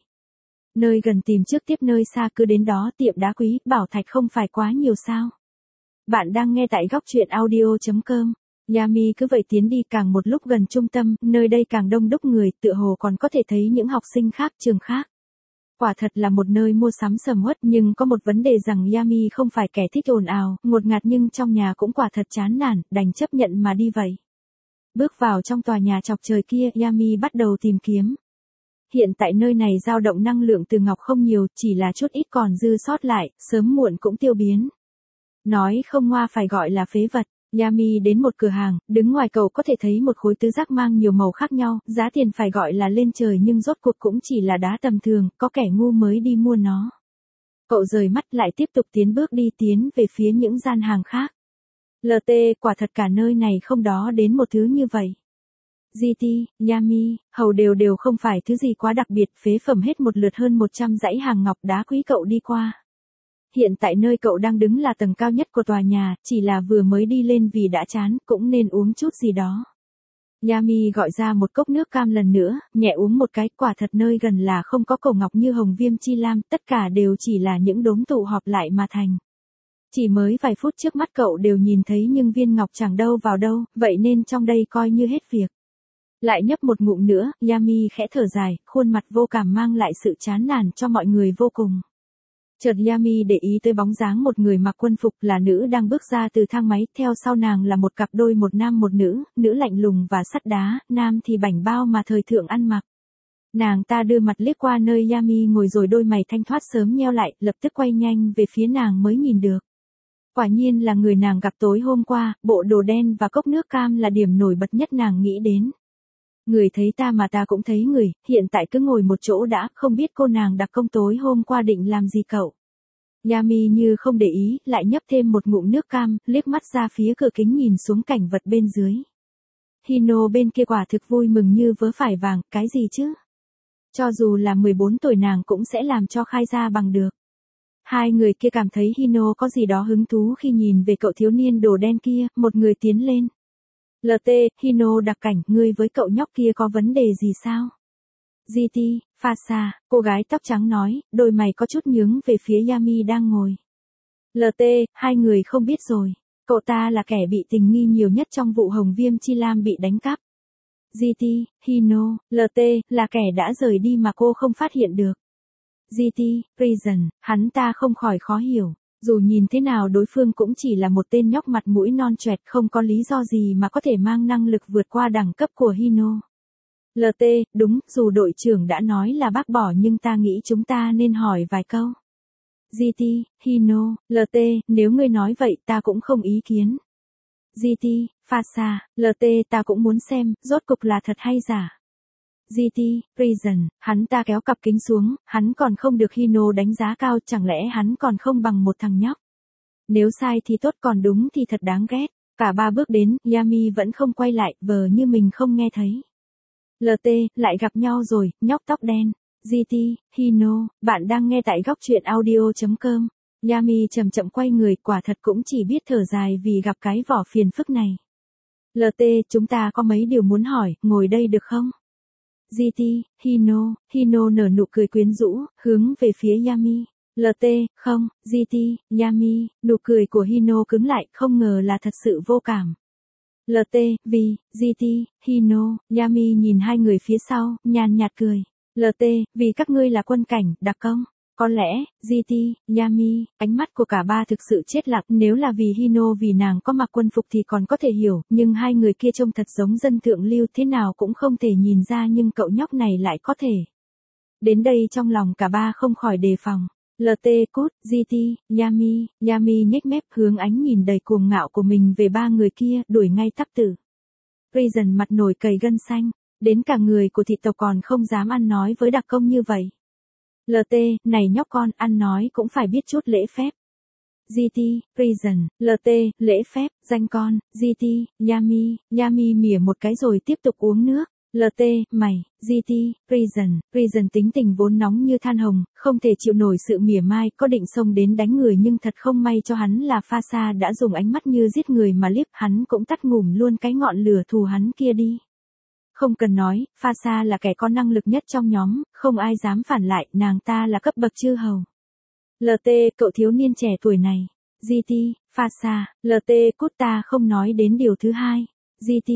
Nơi gần tìm trước tiếp nơi xa cứ đến đó, tiệm đá quý, bảo thạch không phải quá nhiều sao. Bạn đang nghe tại góc truyện audio.com. Yami cứ vậy tiến đi, càng một lúc gần trung tâm, nơi đây càng đông đúc người, tựa hồ còn có thể thấy những học sinh khác, trường khác. Quả thật là một nơi mua sắm sầm uất, nhưng có một vấn đề rằng Yami không phải kẻ thích ồn ào, ngột ngạt, nhưng trong nhà cũng quả thật chán nản, đành chấp nhận mà đi vậy. Bước vào trong tòa nhà chọc trời kia, Yami bắt đầu tìm kiếm. Hiện tại nơi này dao động năng lượng từ ngọc không nhiều, chỉ là chút ít còn dư sót lại, sớm muộn cũng tiêu biến. Nói không ngoa phải gọi là phế vật. Yami đến một cửa hàng, đứng ngoài cậu có thể thấy một khối tứ giác mang nhiều màu khác nhau, giá tiền phải gọi là lên trời nhưng rốt cuộc cũng chỉ là đá tầm thường, có kẻ ngu mới đi mua nó. Cậu rời mắt lại tiếp tục tiến về phía những gian hàng khác. LT, quả thật cả nơi này không đó đến một thứ như vậy. GT, Yami, hầu đều không phải thứ gì quá đặc biệt, phế phẩm hết một lượt hơn 100 dãy hàng ngọc đá quý cậu đi qua. Hiện tại nơi cậu đang đứng là tầng cao nhất của tòa nhà, chỉ là vừa mới đi lên vì đã chán, cũng nên uống chút gì đó. Yami gọi ra một cốc nước cam lần nữa, nhẹ uống một cái, quả thật nơi gần là không có cổ ngọc như Hồng Viêm Chi Lam, tất cả đều chỉ là những đốm tụ họp lại mà thành. Chỉ mới vài phút trước mắt cậu đều nhìn thấy nhưng viên ngọc chẳng đâu vào đâu, vậy nên trong đây coi như hết việc. Lại nhấp một ngụm nữa, Yami khẽ thở dài, khuôn mặt vô cảm mang lại sự chán nản cho mọi người vô cùng. Chợt Yami để ý tới bóng dáng một người mặc quân phục, là nữ đang bước ra từ thang máy, theo sau nàng là một cặp đôi, một nam một nữ, nữ lạnh lùng và sắt đá, nam thì bảnh bao mà thời thượng ăn mặc. Nàng ta đưa mặt liếc qua nơi Yami ngồi rồi đôi mày thanh thoát sớm nheo lại, lập tức quay nhanh về phía nàng mới nhìn được. Quả nhiên là người nàng gặp tối hôm qua, bộ đồ đen và cốc nước cam là điểm nổi bật nhất nàng nghĩ đến. Người thấy ta mà ta cũng thấy người, hiện tại cứ ngồi một chỗ đã, không biết cô nàng đặc công tối hôm qua định làm gì cậu. Yami như không để ý, lại nhấp thêm một ngụm nước cam, liếc mắt ra phía cửa kính nhìn xuống cảnh vật bên dưới. Hino bên kia quả thực vui mừng như vớ phải vàng, cái gì chứ? Cho dù là 14 tuổi nàng cũng sẽ làm cho khai ra bằng được. Hai người kia cảm thấy Hino có gì đó hứng thú khi nhìn về cậu thiếu niên đồ đen kia, một người tiến lên. LT, Hino đặc cảnh, ngươi với cậu nhóc kia có vấn đề gì sao? GT, Fasa, cô gái tóc trắng nói, đôi mày có chút nhướng về phía Yami đang ngồi. LT, hai người không biết rồi, cậu ta là kẻ bị tình nghi nhiều nhất trong vụ Hồng Viêm Chi Lam bị đánh cắp. GT, Hino, LT, là kẻ đã rời đi mà cô không phát hiện được. GT, Prison, hắn ta không khỏi khó hiểu. Dù nhìn thế nào đối phương cũng chỉ là một tên nhóc mặt mũi non choẹt, không có lý do gì mà có thể mang năng lực vượt qua đẳng cấp của Hino. LT, đúng, dù đội trưởng đã nói là bác bỏ nhưng ta nghĩ chúng ta nên hỏi vài câu. GT, Hino, LT, nếu ngươi nói vậy ta cũng không ý kiến. GT, Phasa, LT ta cũng muốn xem, rốt cục là thật hay giả. GT, Reason, hắn ta kéo cặp kính xuống, hắn còn không được Hino đánh giá cao, chẳng lẽ hắn còn không bằng một thằng nhóc. Nếu sai thì tốt, còn đúng thì thật đáng ghét. Cả ba bước đến, Yami vẫn không quay lại, vờ như mình không nghe thấy. LT, lại gặp nhau rồi, nhóc tóc đen. GT, Hino, bạn đang nghe tại góc truyện audio.com. Yami chậm chậm quay người, quả thật cũng chỉ biết thở dài vì gặp cái vỏ phiền phức này. LT, chúng ta có mấy điều muốn hỏi, ngồi đây được không? GT, Hino nở nụ cười quyến rũ, hướng về phía Yami. LT, không, GT, Yami, nụ cười của Hino cứng lại, không ngờ là thật sự vô cảm. LT, vì, GT, Hino, Yami nhìn hai người phía sau, nhàn nhạt cười. LT, vì các ngươi là quân cảnh, đặc công. Có lẽ, GT, Yami, ánh mắt của cả ba thực sự chết lặng, nếu là vì Hino vì nàng có mặc quân phục thì còn có thể hiểu, nhưng hai người kia trông thật giống dân thượng lưu, thế nào cũng không thể nhìn ra, nhưng cậu nhóc này lại có thể. Đến đây trong lòng cả ba không khỏi đề phòng. LT cút, GT, Yami nhếch mép hướng ánh nhìn đầy cuồng ngạo của mình về ba người kia, đuổi ngay tắc tử. Reason mặt nổi cầy gân xanh, đến cả người của thị tộc còn không dám ăn nói với đặc công như vậy. LT, này nhóc con, ăn nói cũng phải biết chút lễ phép. GT, Reason, LT, lễ phép, danh con, GT, Yami mỉa một cái rồi tiếp tục uống nước. LT, mày, GT, Reason tính tình vốn nóng như than hồng, không thể chịu nổi sự mỉa mai, có định xông đến đánh người nhưng thật không may cho hắn là Phasa đã dùng ánh mắt như giết người mà liếc, hắn cũng tắt ngủm luôn cái ngọn lửa thù hắn kia đi. Không cần nói, Phasa là kẻ có năng lực nhất trong nhóm, không ai dám phản lại, nàng ta là cấp bậc chư hầu. LT, cậu thiếu niên trẻ tuổi này. GT, Phasa, LT cút, ta không nói đến điều thứ hai. GT,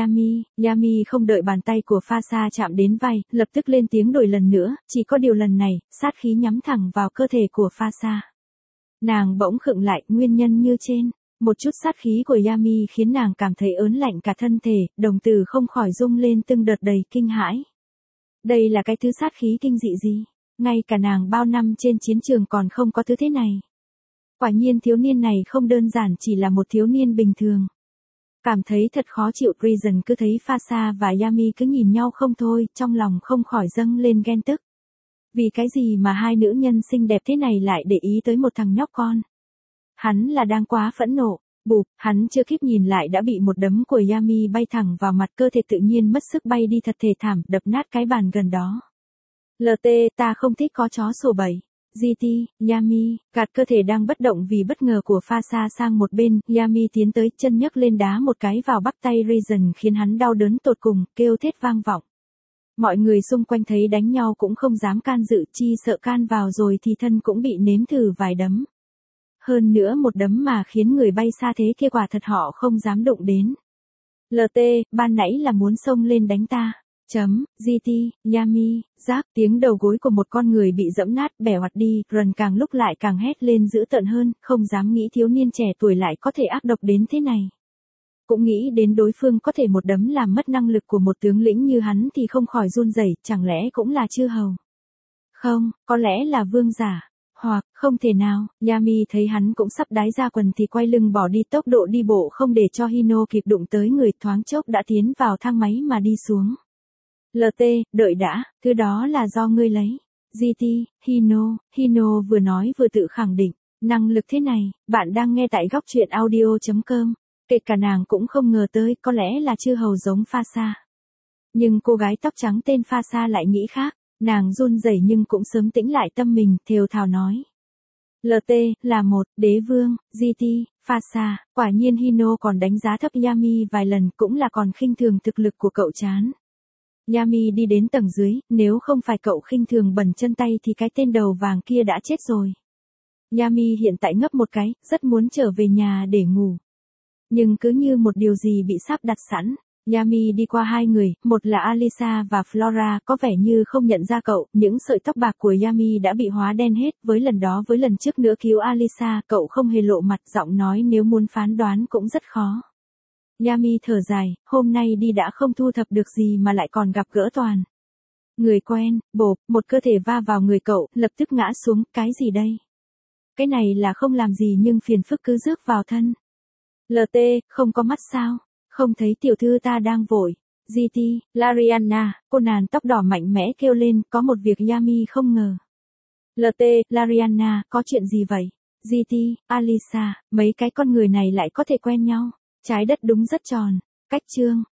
Yami không đợi bàn tay của Phasa chạm đến vai, lập tức lên tiếng đổi lần nữa, chỉ có điều lần này, sát khí nhắm thẳng vào cơ thể của Phasa. Nàng bỗng khựng lại, nguyên nhân như trên. Một chút sát khí của Yami khiến nàng cảm thấy ớn lạnh cả thân thể, đồng tử không khỏi rung lên từng đợt đầy kinh hãi. Đây là cái thứ sát khí kinh dị gì? Ngay cả nàng bao năm trên chiến trường còn không có thứ thế này. Quả nhiên thiếu niên này không đơn giản chỉ là một thiếu niên bình thường. Cảm thấy thật khó chịu, Reason cứ thấy Phasa và Yami cứ nhìn nhau không thôi, trong lòng không khỏi dâng lên ghen tức. Vì cái gì mà hai nữ nhân xinh đẹp thế này lại để ý tới một thằng nhóc con? Hắn là đang quá phẫn nộ. Bụp, hắn chưa kịp nhìn lại đã bị một đấm của Yami bay thẳng vào mặt, cơ thể tự nhiên mất sức bay đi thật thê thảm, đập nát cái bàn gần đó. LT, ta không thích có chó sủa bậy. GT, Yami, gạt cơ thể đang bất động vì bất ngờ của Phasa sang một bên, Yami tiến tới, chân nhấc lên đá một cái vào bắp tay Reason khiến hắn đau đớn tột cùng, kêu thét vang vọng. Mọi người xung quanh thấy đánh nhau cũng không dám can dự, chi sợ can vào rồi thì thân cũng bị nếm thử vài đấm. Hơn nữa một đấm mà khiến người bay xa thế kia quả thật họ không dám đụng đến. LT, ban nãy là muốn xông lên đánh ta. GT, Yami, giáp, tiếng đầu gối của một con người bị dẫm nát, bẻ hoạt đi, Rần càng lúc lại càng hét lên dữ tợn hơn, không dám nghĩ thiếu niên trẻ tuổi lại có thể ác độc đến thế này. Cũng nghĩ đến đối phương có thể một đấm làm mất năng lực của một tướng lĩnh như hắn thì không khỏi run rẩy, chẳng lẽ cũng là chư hầu? Không, có lẽ là vương giả. Hoặc, không thể nào, Yami thấy hắn cũng sắp đái ra quần thì quay lưng bỏ đi, tốc độ đi bộ không để cho Hino kịp đụng tới người, thoáng chốc đã tiến vào thang máy mà đi xuống. LT, đợi đã, thứ đó là do ngươi lấy. GT, Hino vừa nói vừa tự khẳng định, năng lực thế này, bạn đang nghe tại góc truyện audio.com. Kể cả nàng cũng không ngờ tới, có lẽ là chư hầu giống Phasa. Nhưng cô gái tóc trắng tên Phasa lại nghĩ khác. Nàng run rẩy nhưng cũng sớm tĩnh lại tâm mình, thều thào nói. LT, là một, đế vương, GT, Phasa, quả nhiên Hino còn đánh giá thấp Yami vài lần, cũng là còn khinh thường thực lực của cậu chán. Yami đi đến tầng dưới, nếu không phải cậu khinh thường bẩn chân tay thì cái tên đầu vàng kia đã chết rồi. Yami hiện tại ngấp một cái, rất muốn trở về nhà để ngủ. Nhưng cứ như một điều gì bị sắp đặt sẵn. Yami đi qua hai người, một là Alisa và Flora, có vẻ như không nhận ra cậu, những sợi tóc bạc của Yami đã bị hóa đen hết, với lần trước nữa cứu Alisa, cậu không hề lộ mặt, giọng nói nếu muốn phán đoán cũng rất khó. Yami thở dài, hôm nay đi đã không thu thập được gì mà lại còn gặp gỡ toàn. Người quen, bộp, một cơ thể va vào người cậu, lập tức ngã xuống, cái gì đây? Cái này là không làm gì nhưng phiền phức cứ rước vào thân. LT, không có mắt sao? Không thấy tiểu thư ta đang vội. GT, Lariana, cô nàng tóc đỏ mạnh mẽ kêu lên, có một việc Yami không ngờ. LT, Lariana, có chuyện gì vậy? GT, Alisa, mấy cái con người này lại có thể quen nhau. Trái đất đúng rất tròn. Cách chương.